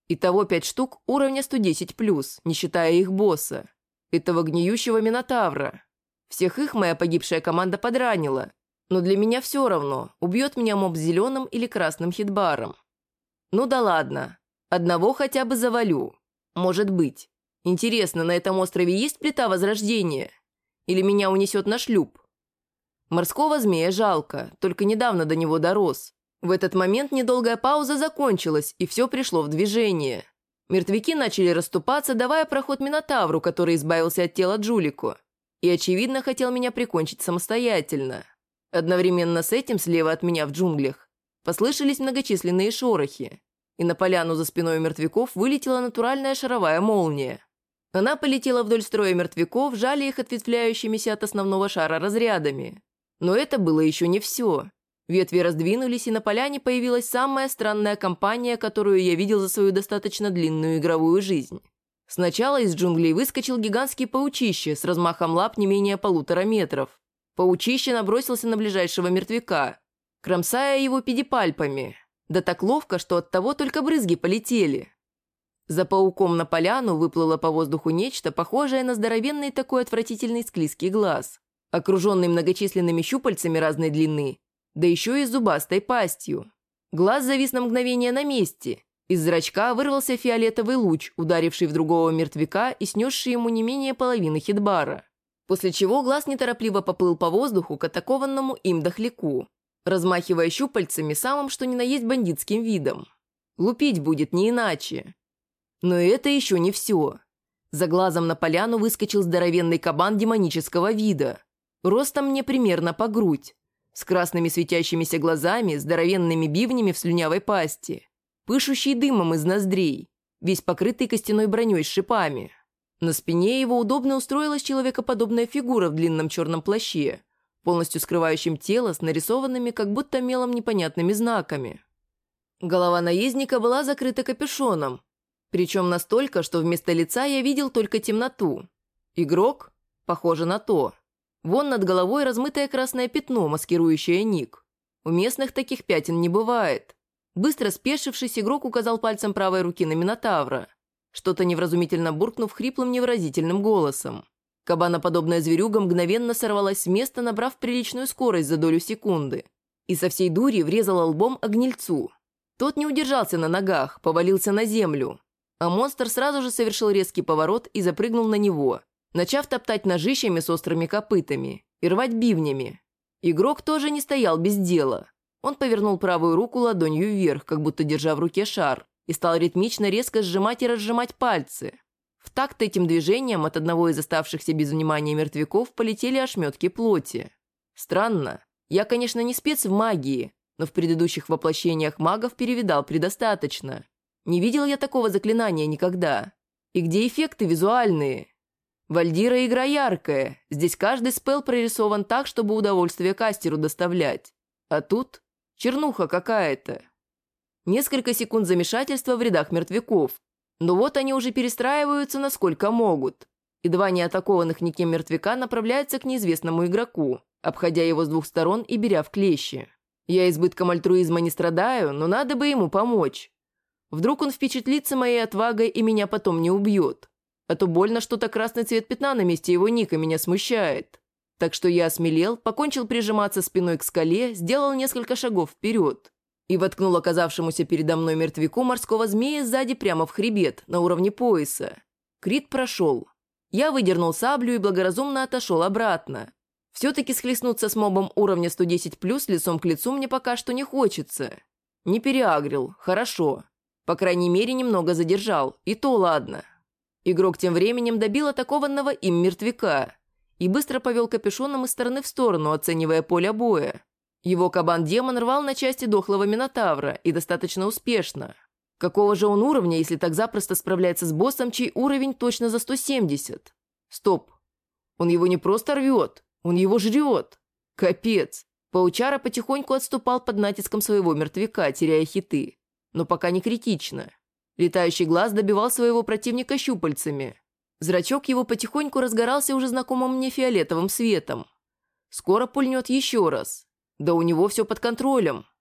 Итого 5 штук уровня 110+, не считая их босса, этого гниющего Минотавра. Всех их моя погибшая команда подранила, но для меня все равно, убьет меня моб с зеленым или красным хитбаром. Ну да ладно, одного хотя бы завалю. Может быть. Интересно, на этом острове есть плита Возрождения? Или меня унесет на шлюп? Морского змея жалко, только недавно до него дорос. В этот момент недолгая пауза закончилась, и все пришло в движение. Мертвяки начали расступаться, давая проход Минотавру, который избавился от тела Джулико, и, очевидно, хотел меня прикончить самостоятельно. Одновременно с этим слева от меня в джунглях послышались многочисленные шорохи, и на поляну за спиной у мертвяков вылетела натуральная шаровая молния. Она полетела вдоль строя мертвяков, жали их ответвляющимися от основного шара разрядами. Но это было еще не все. Ветви раздвинулись, и на поляне появилась самая странная компания, которую я видел за свою достаточно длинную игровую жизнь. Сначала из джунглей выскочил гигантский паучище с размахом лап не менее 1,5 метров. Паучище набросился на ближайшего мертвяка, кромсая его педипальпами. Да так ловко, что от того только брызги полетели. За пауком на поляну выплыло по воздуху нечто, похожее на здоровенный такой отвратительный склизкий глаз, окруженный многочисленными щупальцами разной длины, да еще и зубастой пастью. Глаз завис на мгновение на месте. Из зрачка вырвался фиолетовый луч, ударивший в другого мертвяка и снесший ему не менее половины хитбара. После чего глаз неторопливо поплыл по воздуху к атакованному им дохляку, размахивая щупальцами самым что ни на есть бандитским видом. Лупить будет не иначе. Но это еще не все. За глазом на поляну выскочил здоровенный кабан демонического вида. Ростом мне примерно по грудь, с красными светящимися глазами, здоровенными бивнями в слюнявой пасти, пышущий дымом из ноздрей, весь покрытый костяной броней с шипами. На спине его удобно устроилась человекоподобная фигура в длинном черном плаще, полностью скрывающем тело с нарисованными как будто мелом непонятными знаками. Голова наездника была закрыта капюшоном, причем настолько, что вместо лица я видел только темноту. Игрок? Похоже на то. Вон над головой размытое красное пятно, маскирующее ник. У местных таких пятен не бывает. Быстро спешившись, игрок указал пальцем правой руки на Минотавра, что-то невразумительно буркнув хриплым невыразительным голосом. Кабаноподобная зверюга мгновенно сорвалась с места, набрав приличную скорость за долю секунды, и со всей дури врезала лбом о гнильцу. Тот не удержался на ногах, повалился на землю, а монстр сразу же совершил резкий поворот и запрыгнул на него, начав топтать ножищами с острыми копытами и рвать бивнями. Игрок тоже не стоял без дела. Он повернул правую руку ладонью вверх, как будто держа в руке шар, и стал ритмично резко сжимать и разжимать пальцы. В такт этим движением от одного из оставшихся без внимания мертвяков полетели ошметки плоти. Странно. Я, конечно, не спец в магии, но в предыдущих воплощениях магов перевидал предостаточно. Не видел я такого заклинания никогда. И где эффекты визуальные? Вальдира игра яркая. Здесь каждый спелл прорисован так, чтобы удовольствие кастеру доставлять. А тут чернуха какая-то. Несколько секунд замешательства в рядах мертвяков. Но вот они уже перестраиваются насколько могут. И два неатакованных никем мертвяка направляются к неизвестному игроку, обходя его с двух сторон и беря в клещи. Я избытком альтруизма не страдаю, но надо бы ему помочь. Вдруг он впечатлится моей отвагой и меня потом не убьет. А то больно что-то красный цвет пятна на месте его ника меня смущает. Так что я осмелел, покончил прижиматься спиной к скале, сделал несколько шагов вперед и воткнул оказавшемуся передо мной мертвяку морского змея сзади прямо в хребет, на уровне пояса. Крит прошел. Я выдернул саблю и благоразумно отошел обратно. Все-таки схлестнуться с мобом уровня 110+, лицом к лицу мне пока что не хочется. Не переагрил, хорошо. По крайней мере, немного задержал, и то ладно. Игрок тем временем добил атакованного им мертвяка и быстро повел капюшоном из стороны в сторону, оценивая поле боя. Его кабан-демон рвал на части дохлого Минотавра, и достаточно успешно. Какого же он уровня, если так запросто справляется с боссом, чей уровень точно за 170? Стоп. Он его не просто рвет, он его жрет. Капец. Паучара потихоньку отступал под натиском своего мертвяка, теряя хиты. Но пока не критично. Летающий глаз добивал своего противника щупальцами. Зрачок его потихоньку разгорался уже знакомым мне фиолетовым светом. Скоро пульнет еще раз. Да у него все под контролем.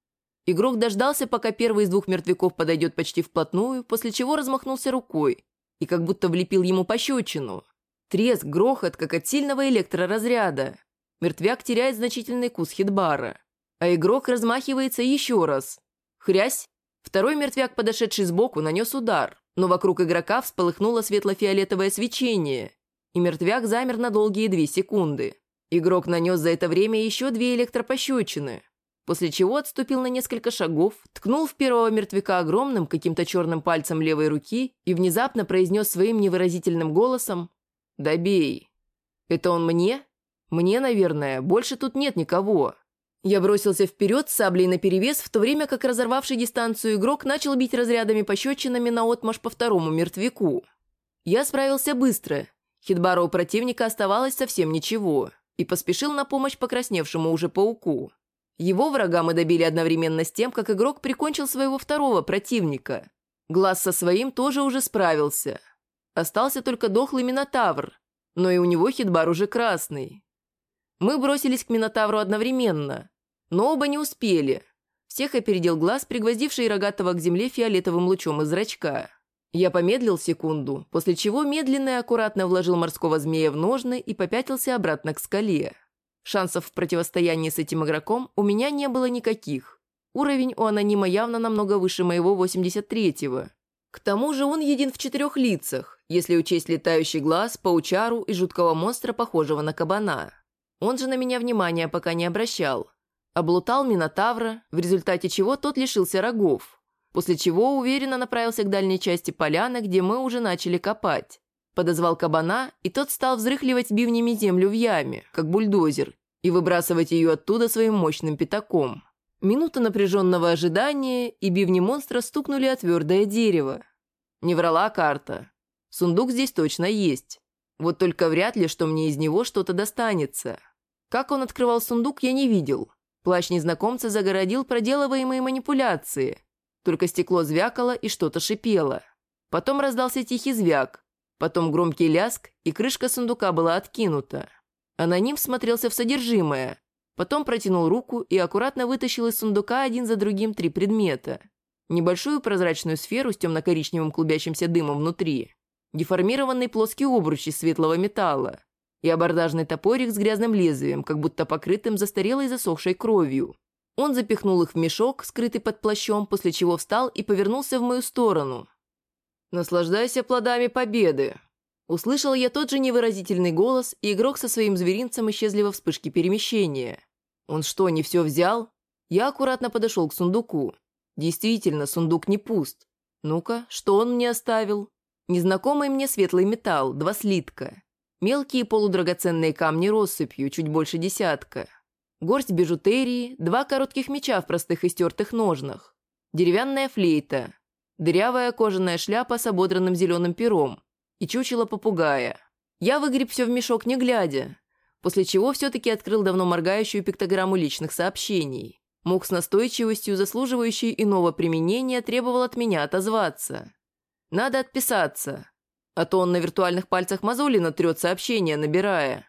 Игрок дождался, пока первый из двух мертвяков подойдет почти вплотную, после чего размахнулся рукой и как будто влепил ему пощечину. Треск, грохот, как от сильного электроразряда. Мертвяк теряет значительный кус хитбара, а игрок размахивается еще раз. Хрясь! Второй мертвяк, подошедший сбоку, нанес удар, но вокруг игрока всполыхнуло светло-фиолетовое свечение, и мертвяк замер на долгие 2 секунды. Игрок нанес за это время еще 2 электропощечины, после чего отступил на несколько шагов, ткнул в первого мертвяка огромным каким-то черным пальцем левой руки и внезапно произнес своим невыразительным голосом: «Добей». «Это он мне? Мне, наверное, больше тут нет никого». Я бросился вперед с саблей наперевес, в то время как разорвавший дистанцию игрок начал бить разрядами пощечинами наотмашь по второму мертвяку. Я справился быстро. Хитбара у противника оставалось совсем ничего, и поспешил на помощь покрасневшему уже пауку. Его врага мы добили одновременно с тем, как игрок прикончил своего второго противника. Глаз со своим тоже уже справился. Остался только дохлый Минотавр, но и у него хитбар уже красный. Мы бросились к Минотавру одновременно, но оба не успели. Всех опередил глаз, пригвоздивший рогатого к земле фиолетовым лучом из зрачка. Я помедлил секунду, после чего медленно и аккуратно вложил морского змея в ножны и попятился обратно к скале. Шансов в противостоянии с этим игроком у меня не было никаких. Уровень у анонима явно намного выше моего 83-го. К тому же он един в 4 лицах, если учесть летающий глаз, паучару и жуткого монстра, похожего на кабана. Он же на меня внимания пока не обращал. Облутал Минотавра, в результате чего тот лишился рогов, после чего уверенно направился к дальней части поляны, где мы уже начали копать. Подозвал кабана, и тот стал взрыхливать бивнями землю в яме, как бульдозер, и выбрасывать ее оттуда своим мощным пятаком. Минута напряженного ожидания, и бивни монстра стукнули о твердое дерево. Не врала карта. Сундук здесь точно есть. Вот только вряд ли, что мне из него что-то достанется. Как он открывал сундук, я не видел. Плащ незнакомца загородил проделываемые манипуляции. Только стекло звякало и что-то шипело. Потом раздался тихий звяк. Потом громкий ляск, и крышка сундука была откинута. Аноним смотрелся в содержимое. Потом протянул руку и аккуратно вытащил из сундука один за другим 3 предмета. Небольшую прозрачную сферу с темно-коричневым клубящимся дымом внутри, деформированный плоский обруч из светлого металла и абордажный топорик с грязным лезвием, как будто покрытым застарелой засохшей кровью. Он запихнул их в мешок, скрытый под плащом, после чего встал и повернулся в мою сторону. «Наслаждайся плодами победы!» Услышал я тот же невыразительный голос, и игрок со своим зверинцем исчезли во вспышке перемещения. Он что, не все взял? Я аккуратно подошел к сундуку. Действительно, сундук не пуст. Ну-ка, что он мне оставил? Незнакомый мне светлый металл, 2 слитка. Мелкие полудрагоценные камни россыпью, чуть больше 10. Горсть бижутерии, 2 коротких меча в простых и стертых ножнах. Деревянная флейта. Дырявая кожаная шляпа с ободранным зеленым пером. И чучело попугая. Я выгреб все в мешок, не глядя, после чего все-таки открыл давно моргающую пиктограмму личных сообщений. Мух с настойчивостью, заслуживающей иного применения, требовал от меня отозваться. Надо отписаться, а то он на виртуальных пальцах мозоли натрет сообщения, набирая.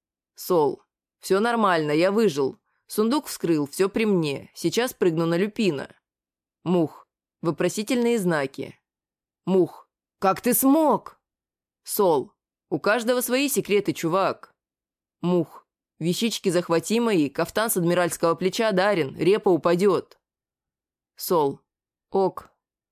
Сол. Все нормально, я выжил. Сундук вскрыл, все при мне. Сейчас прыгну на люпина. Мух. Вопросительные знаки. Мух. Как ты смог? Сол. У каждого свои секреты, чувак. Мух. Вещички захвати мои, кафтан с адмиральского плеча дарен, репа упадет. Сол. Ок.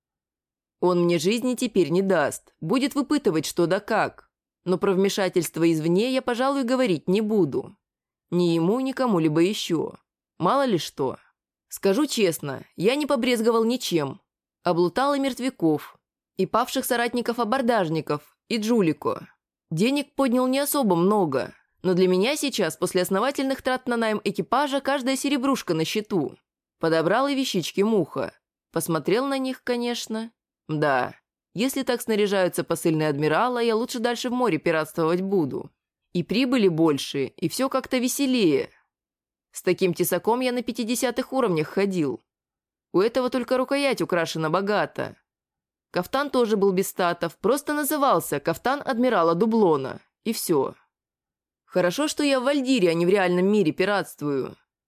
Он мне жизни теперь не даст, будет выпытывать что да как. Но про вмешательство извне я, пожалуй, говорить не буду. Ни ему, ни кому-либо еще. Мало ли что. Скажу честно, я не побрезговал ничем. Облутал и мертвяков, и павших соратников-абордажников, и Джулико. Денег поднял не особо много, но для меня сейчас, после основательных трат на найм экипажа, каждая серебрушка на счету. Подобрал и вещички Муха. Посмотрел на них, конечно. Да, если так снаряжаются посыльные адмирала, я лучше дальше в море пиратствовать буду. И прибыли больше, и все как-то веселее. С таким тесаком я на 50-х уровнях ходил. У этого только рукоять украшена богато. Кафтан тоже был без статов, просто назывался «Кафтан адмирала Дублона». И все. Хорошо, что я в Вальдире, а не в реальном мире пиратствую.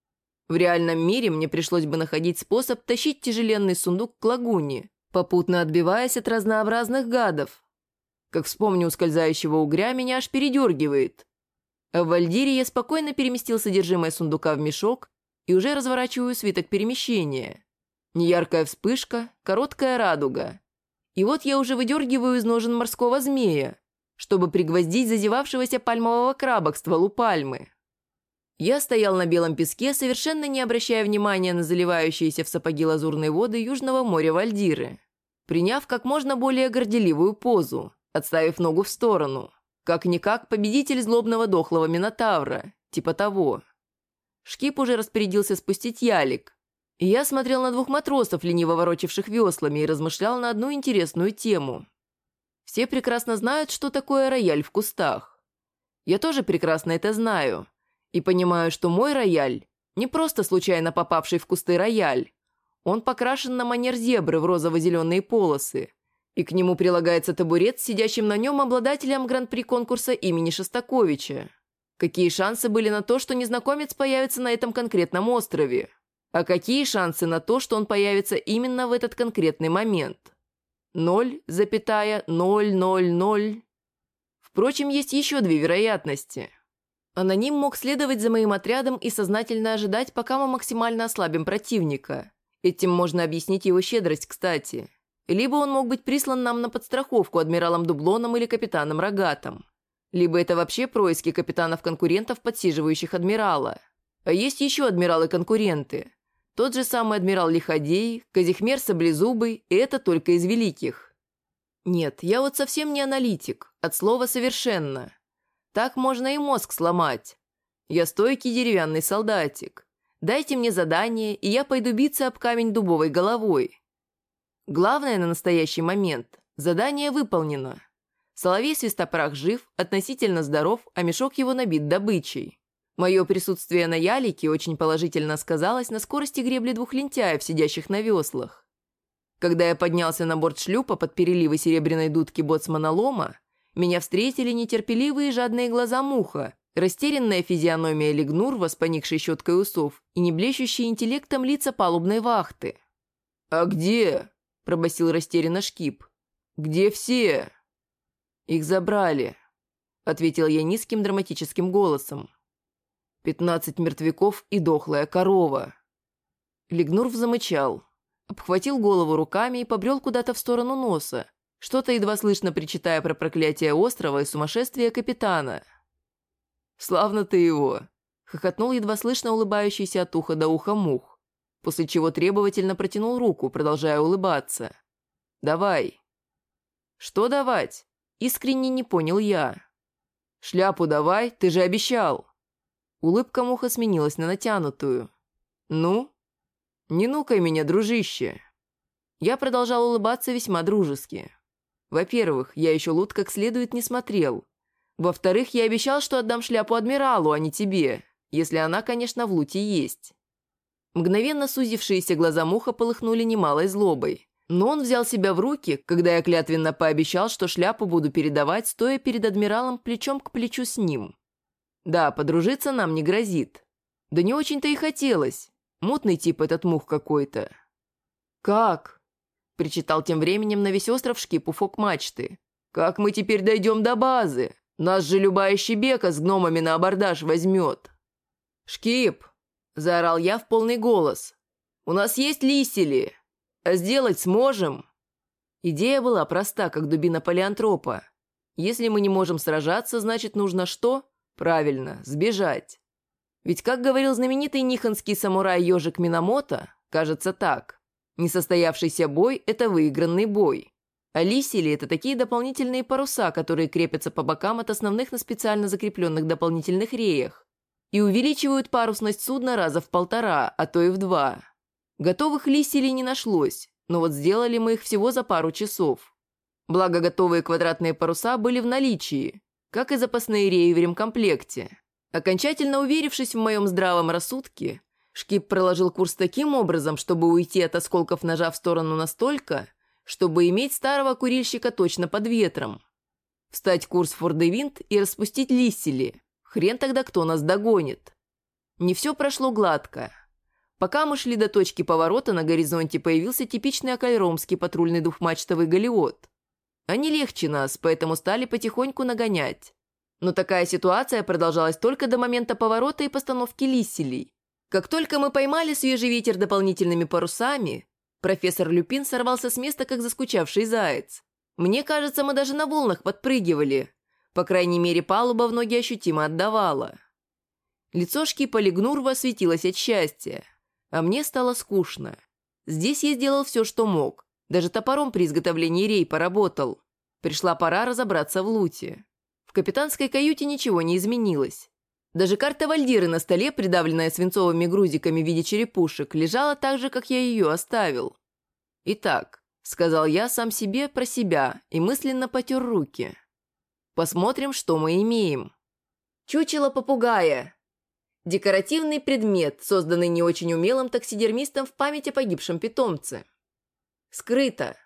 В реальном мире мне пришлось бы находить способ тащить тяжеленный сундук к лагуне, попутно отбиваясь от разнообразных гадов. Как вспомню ускользающего угря, меня аж передергивает. А в Вальдире я спокойно переместил содержимое сундука в мешок и уже разворачиваю свиток перемещения. Неяркая вспышка, короткая радуга. И вот я уже выдергиваю из ножен морского змея, чтобы пригвоздить зазевавшегося пальмового краба к стволу пальмы. Я стоял на белом песке, совершенно не обращая внимания на заливающиеся в сапоги лазурные воды Южного моря Вальдиры, приняв как можно более горделивую позу, отставив ногу в сторону, как-никак победитель злобного дохлого Минотавра, типа того. Шкип уже распорядился спустить ялик, и я смотрел на двух матросов, лениво ворочавших веслами, и размышлял на одну интересную тему. Все прекрасно знают, что такое рояль в кустах. Я тоже прекрасно это знаю. И понимаю, что мой рояль не просто случайно попавший в кусты рояль. Он покрашен на манер зебры в розово-зеленые полосы, и к нему прилагается табурет с сидящим на нем обладателем гран-при конкурса имени Шостаковича. Какие шансы были на то, что незнакомец появится на этом конкретном острове? А какие шансы на то, что он появится именно в этот конкретный момент? 0,000. Впрочем, есть еще две вероятности. Аноним мог следовать за моим отрядом и сознательно ожидать, пока мы максимально ослабим противника. Этим можно объяснить его щедрость, кстати. Либо он мог быть прислан нам на подстраховку адмиралом Дублоном или капитаном Рогатом. Либо это вообще происки капитанов-конкурентов, подсиживающих адмирала. А есть еще адмиралы-конкуренты. Тот же самый адмирал Лиходей, Казихмер Саблезубый, и это только из великих. Нет, я вот совсем не аналитик, от слова «совершенно». Так можно и мозг сломать. Я стойкий деревянный солдатик. Дайте мне задание, и я пойду биться об камень дубовой головой. Главное на настоящий момент – задание выполнено. Соловей-свистопрах жив, относительно здоров, а мешок его набит добычей. Мое присутствие на ялике очень положительно сказалось на скорости гребли двух лентяев, сидящих на веслах. Когда я поднялся на борт шлюпа под переливы серебряной дудки боцмана Лома, меня встретили нетерпеливые жадные глаза Муха, растерянная физиономия Лигнурва с поникшей щеткой усов и не блещущие интеллектом лица палубной вахты. «А где?» – пробасил растерянно Шкип. «Где все?» «Их забрали», – ответил я низким драматическим голосом. 15 мертвяков и дохлая корова». Лигнурв замычал, обхватил голову руками и побрел куда-то в сторону носа, что-то едва слышно причитая про проклятие острова и сумасшествие капитана. «Славно ты его!» — хохотнул едва слышно улыбающийся от уха до уха Мух, после чего требовательно протянул руку, продолжая улыбаться. «Давай». «Что давать?» — искренне не понял я. «Шляпу давай, ты же обещал». Улыбка Муха сменилась на натянутую. «Ну?» «Не нукай меня, дружище». Я продолжал улыбаться весьма дружески. Во-первых, я еще лут как следует не смотрел. Во-вторых, я обещал, что отдам шляпу адмиралу, а не тебе, если она, конечно, в луте есть. Мгновенно сузившиеся глаза Муха полыхнули немалой злобой. Но он взял себя в руки, когда я клятвенно пообещал, что шляпу буду передавать, стоя перед адмиралом плечом к плечу с ним. Да, подружиться нам не грозит. Да не очень-то и хотелось. Мутный тип этот Мух какой-то. «Как?» – причитал тем временем на весь остров Шкип у фок-мачты. «Как мы теперь дойдем до базы? Нас же любая щебека с гномами на абордаж возьмет». «Шкип!» – заорал я в полный голос. «У нас есть лисели, а сделать сможем?» Идея была проста, как дубина палеантропа. Если мы не можем сражаться, значит нужно что? Правильно, сбежать. Ведь, как говорил знаменитый нихонский самурай-ежик Минамото, кажется так, несостоявшийся бой – это выигранный бой. А лисели – это такие дополнительные паруса, которые крепятся по бокам от основных на специально закрепленных дополнительных реях и увеличивают парусность судна раза в 1,5, а то и в 2. Готовых лиселей не нашлось, но вот сделали мы их всего за пару часов. Благо, готовые квадратные паруса были в наличии, как и запасные реи в ремкомплекте. Окончательно уверившись в моем здравом рассудке, Шкип проложил курс таким образом, чтобы уйти от осколков ножа в сторону настолько, чтобы иметь старого курильщика точно под ветром. Встать курс Фордевинд и распустить лисели. Хрен тогда кто нас догонит. Не все прошло гладко. Пока мы шли до точки поворота, на горизонте появился типичный окольромский патрульный двухмачтовый галеот. Они легче нас, поэтому стали потихоньку нагонять. Но такая ситуация продолжалась только до момента поворота и постановки лисселей. Как только мы поймали свежий ветер дополнительными парусами, профессор Люпин сорвался с места, как заскучавший заяц. Мне кажется, мы даже на волнах подпрыгивали. По крайней мере, палуба в ноги ощутимо отдавала. Лицо Шкипа Лигнурва светилось от счастья, а мне стало скучно. Здесь я сделал все, что мог. Даже топором при изготовлении рей поработал. Пришла пора разобраться в луте. В капитанской каюте ничего не изменилось. Даже карта Вальдиры на столе, придавленная свинцовыми грузиками в виде черепушек, лежала так же, как я ее оставил. «Итак», — сказал я сам себе про себя и мысленно потер руки. «Посмотрим, что мы имеем». Чучело попугая. Декоративный предмет, созданный не очень умелым таксидермистом в память о погибшем питомце. Скрыто.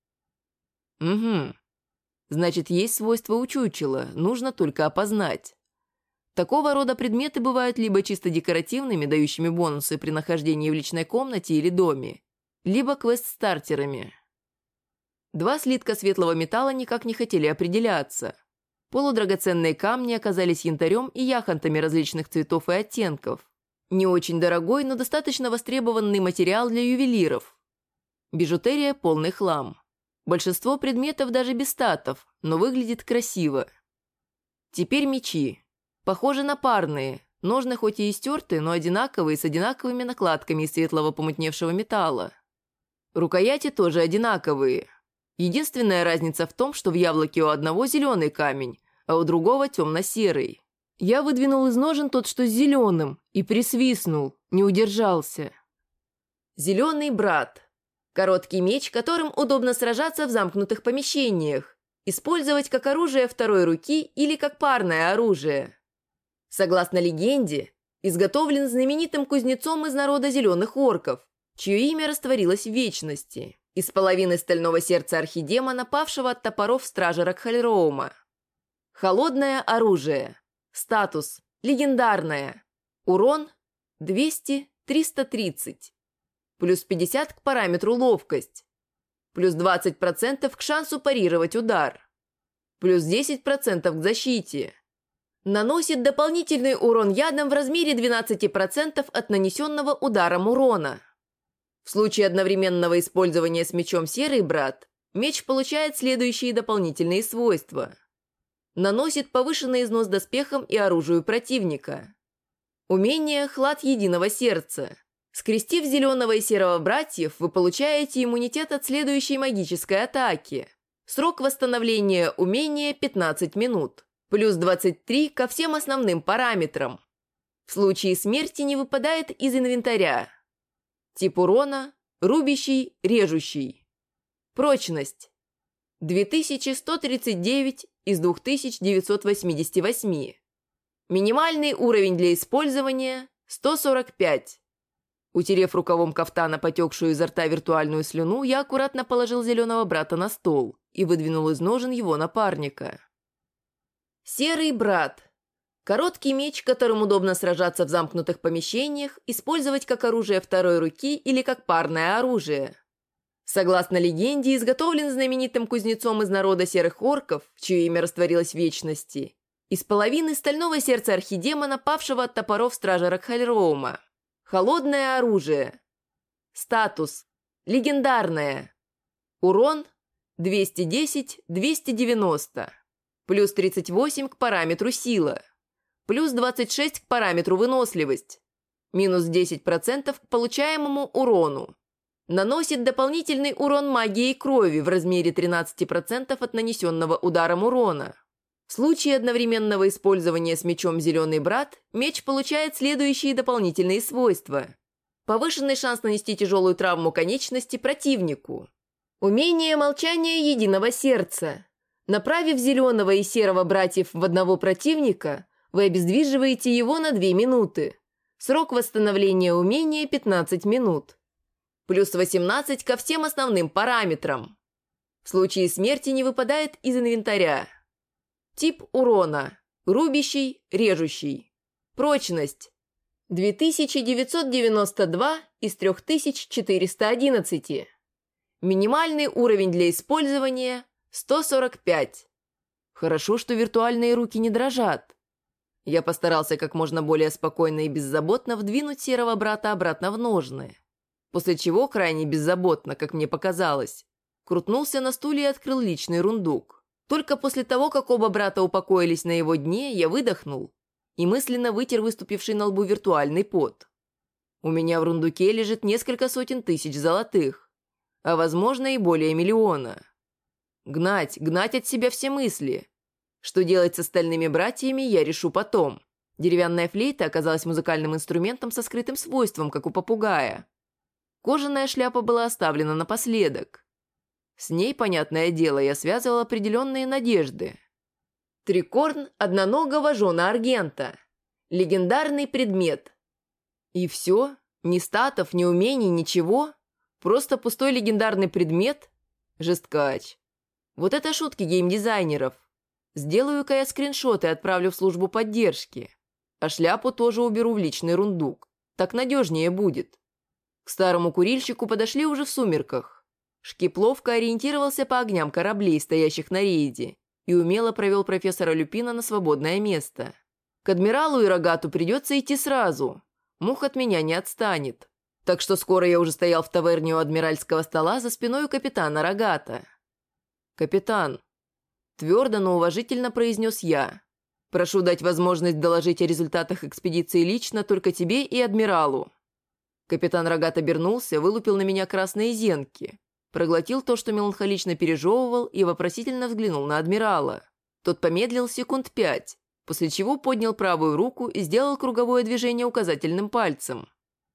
Угу. Значит, есть свойства у чучела, нужно только опознать. Такого рода предметы бывают либо чисто декоративными, дающими бонусы при нахождении в личной комнате или доме, либо квест-стартерами. Два слитка светлого металла никак не хотели определяться. Полудрагоценные камни оказались янтарем и яхонтами различных цветов и оттенков. Не очень дорогой, но достаточно востребованный материал для ювелиров. Бижутерия – полный хлам. Большинство предметов даже без статов, но выглядит красиво. Теперь мечи. Похожи на парные. Ножны хоть и истертые, но одинаковые, с одинаковыми накладками из светлого помутневшего металла. Рукояти тоже одинаковые. Единственная разница в том, что в яблоке у одного зеленый камень, а у другого темно-серый. Я выдвинул из ножен тот, что с зеленым, и присвистнул, не удержался. Зеленый брат. Короткий меч, которым удобно сражаться в замкнутых помещениях, использовать как оружие второй руки или как парное оружие. Согласно легенде, изготовлен знаменитым кузнецом из народа зеленых орков, чье имя растворилось в вечности, из половины стального сердца архидемона, павшего от топоров стража Ракхальроума. Холодное оружие. Статус. Легендарное. Урон 200-330. Плюс 50 к параметру ловкость. Плюс 20% к шансу парировать удар. Плюс 10% к защите. Наносит дополнительный урон ядом в размере 12% от нанесенного ударом урона. В случае одновременного использования с мечом «Серый брат» меч получает следующие дополнительные свойства. Наносит повышенный износ доспехам и оружию противника. Умение «Хлад единого сердца». Скрестив зеленого и серого братьев, вы получаете иммунитет от следующей магической атаки. Срок восстановления умения 15 минут. Плюс 23 ко всем основным параметрам. В случае смерти не выпадает из инвентаря. Тип урона – рубящий, режущий. Прочность – 2139 из 2988. Минимальный уровень для использования – 145. Утерев рукавом кафтана потекшую изо рта виртуальную слюну, я аккуратно положил зеленого брата на стол и выдвинул из ножен его напарника. Серый брат. Короткий меч, которым удобно сражаться в замкнутых помещениях, использовать как оружие второй руки или как парное оружие. Согласно легенде, изготовлен знаменитым кузнецом из народа серых орков, чье имя растворилось в вечности, из половины стального сердца архидемона, павшего от топоров стража Ракхальроума. Холодное оружие. Статус. Легендарное. Урон 210-290. Плюс 38 к параметру сила. Плюс 26 к параметру выносливость. Минус 10% к получаемому урону. Наносит дополнительный урон магией крови в размере 13% от нанесенного ударом урона. В случае одновременного использования с мечом «Зеленый брат» меч получает следующие дополнительные свойства. Повышенный шанс нанести тяжелую травму конечности противнику. Умение молчания единого сердца. Направив зеленого и серого братьев в одного противника, вы обездвиживаете его на 2 минуты. Срок восстановления умения 15 минут. Плюс 18 ко всем основным параметрам. В случае смерти не выпадает из инвентаря. Тип урона. Рубящий, режущий. Прочность. 2992 из 3411. Минимальный уровень для использования – 145. Хорошо, что виртуальные руки не дрожат. Я постарался как можно более спокойно и беззаботно вдвинуть серого брата обратно в ножны, после чего крайне беззаботно, как мне показалось, крутнулся на стуле и открыл личный рундук. Только после того, как оба брата упокоились на его дне, я выдохнул и мысленно вытер выступивший на лбу виртуальный пот. У меня в рундуке лежит несколько сотен тысяч золотых, а возможно и более миллиона. Гнать от себя все мысли. Что делать с остальными братьями, я решу потом. Деревянная флейта оказалась музыкальным инструментом со скрытым свойством, как у попугая. Кожаная шляпа была оставлена напоследок. С ней, понятное дело, я связывал определенные надежды. Трикорн одноногого жона Аргента. Легендарный предмет. И все? Ни статов, ни умений, ничего? Просто пустой легендарный предмет? Жесткач. Вот это шутки геймдизайнеров. Сделаю-ка я скриншоты и отправлю в службу поддержки. А шляпу тоже уберу в личный рундук. Так надежнее будет. К старому курильщику подошли уже в сумерках. Шкип ловко ориентировался по огням кораблей, стоящих на рейде, и умело провел профессора Люпина на свободное место. К адмиралу и Рогату придется идти сразу. Мух от меня не отстанет. Так что скоро я уже стоял в таверне у адмиральского стола за спиной у капитана Рогата. «Капитан», — твердо, но уважительно произнес я, «прошу дать возможность доложить о результатах экспедиции лично только тебе и адмиралу». Капитан Рогат обернулся, вылупил на меня красные зенки, проглотил то, что меланхолично пережевывал, и вопросительно взглянул на адмирала. Тот помедлил секунд 5, после чего поднял правую руку и сделал круговое движение указательным пальцем.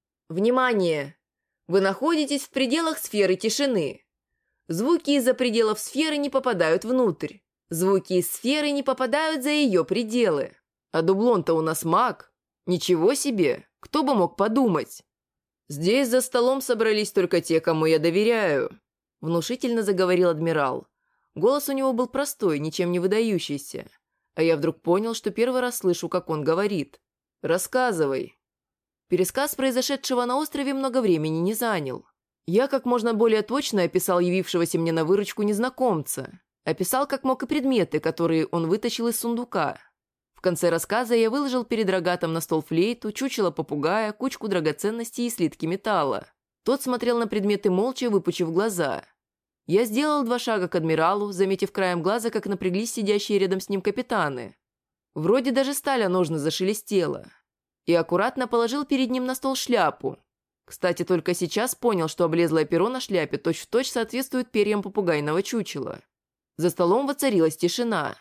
«Внимание! Вы находитесь в пределах сферы тишины. Звуки из-за пределов сферы не попадают внутрь. Звуки из сферы не попадают за ее пределы. А дублон-то у нас маг. Ничего себе! Кто бы мог подумать? Здесь за столом собрались только те, кому я доверяю», — внушительно заговорил адмирал. Голос у него был простой, ничем не выдающийся. А я вдруг понял, что первый раз слышу, как он говорит. «Рассказывай». Пересказ произошедшего на острове много времени не занял. Я как можно более точно описал явившегося мне на выручку незнакомца. Описал как мог и предметы, которые он вытащил из сундука. В конце рассказа я выложил перед Рогатом на стол флейту, чучело попугая, кучку драгоценностей и слитки металла. Тот смотрел на предметы молча, выпучив глаза. Я сделал 2 шага к адмиралу, заметив краем глаза, как напряглись сидящие рядом с ним капитаны. Вроде даже сталь о ножны зашелестела. И аккуратно положил перед ним на стол шляпу. Кстати, только сейчас понял, что облезлое перо на шляпе точь-в-точь соответствует перьям попугайного чучела. За столом воцарилась тишина.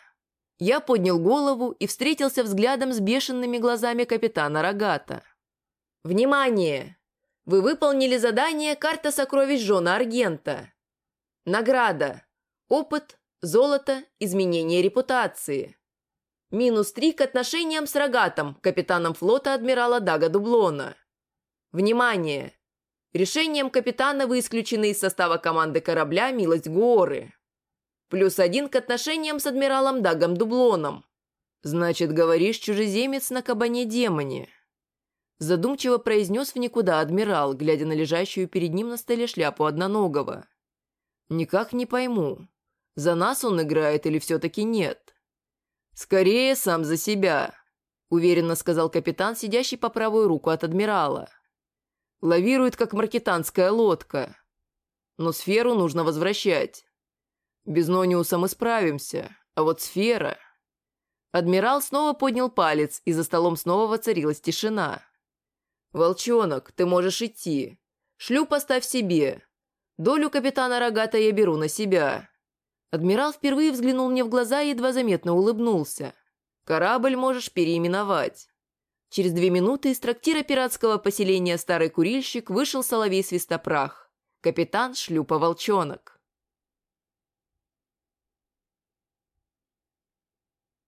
Я поднял голову и встретился взглядом с бешеными глазами капитана Рогата. «Внимание! Вы выполнили задание «Карта сокровищ жона Аргента». Награда. Опыт, золото, изменение репутации. -3 к отношениям с Рогатом, капитаном флота адмирала Дага Дублона. Внимание! Решением капитана вы исключены из состава команды корабля «Милость Гуоры». +1 к отношениям с адмиралом Дагом Дублоном. Значит, говоришь, чужеземец на кабане-демоне. Задумчиво произнес в никуда адмирал, глядя на лежащую перед ним на столе шляпу одноногого. Никак не пойму, за нас он играет или все-таки нет? Скорее сам за себя, уверенно сказал капитан, сидящий по правую руку от адмирала. Лавирует, как маркетанская лодка. Но сферу нужно возвращать. Без Нониуса мы справимся, а вот сфера... Адмирал снова поднял палец, и за столом снова воцарилась тишина. «Волчонок, ты можешь идти. Шлюп поставь себе. Долю капитана Рогата я беру на себя». Адмирал впервые взглянул мне в глаза и едва заметно улыбнулся. «Корабль можешь переименовать». Через 2 минуты из трактира пиратского поселения «Старый курильщик» вышел соловей Свистопрах, капитан шлюпа «Волчонок».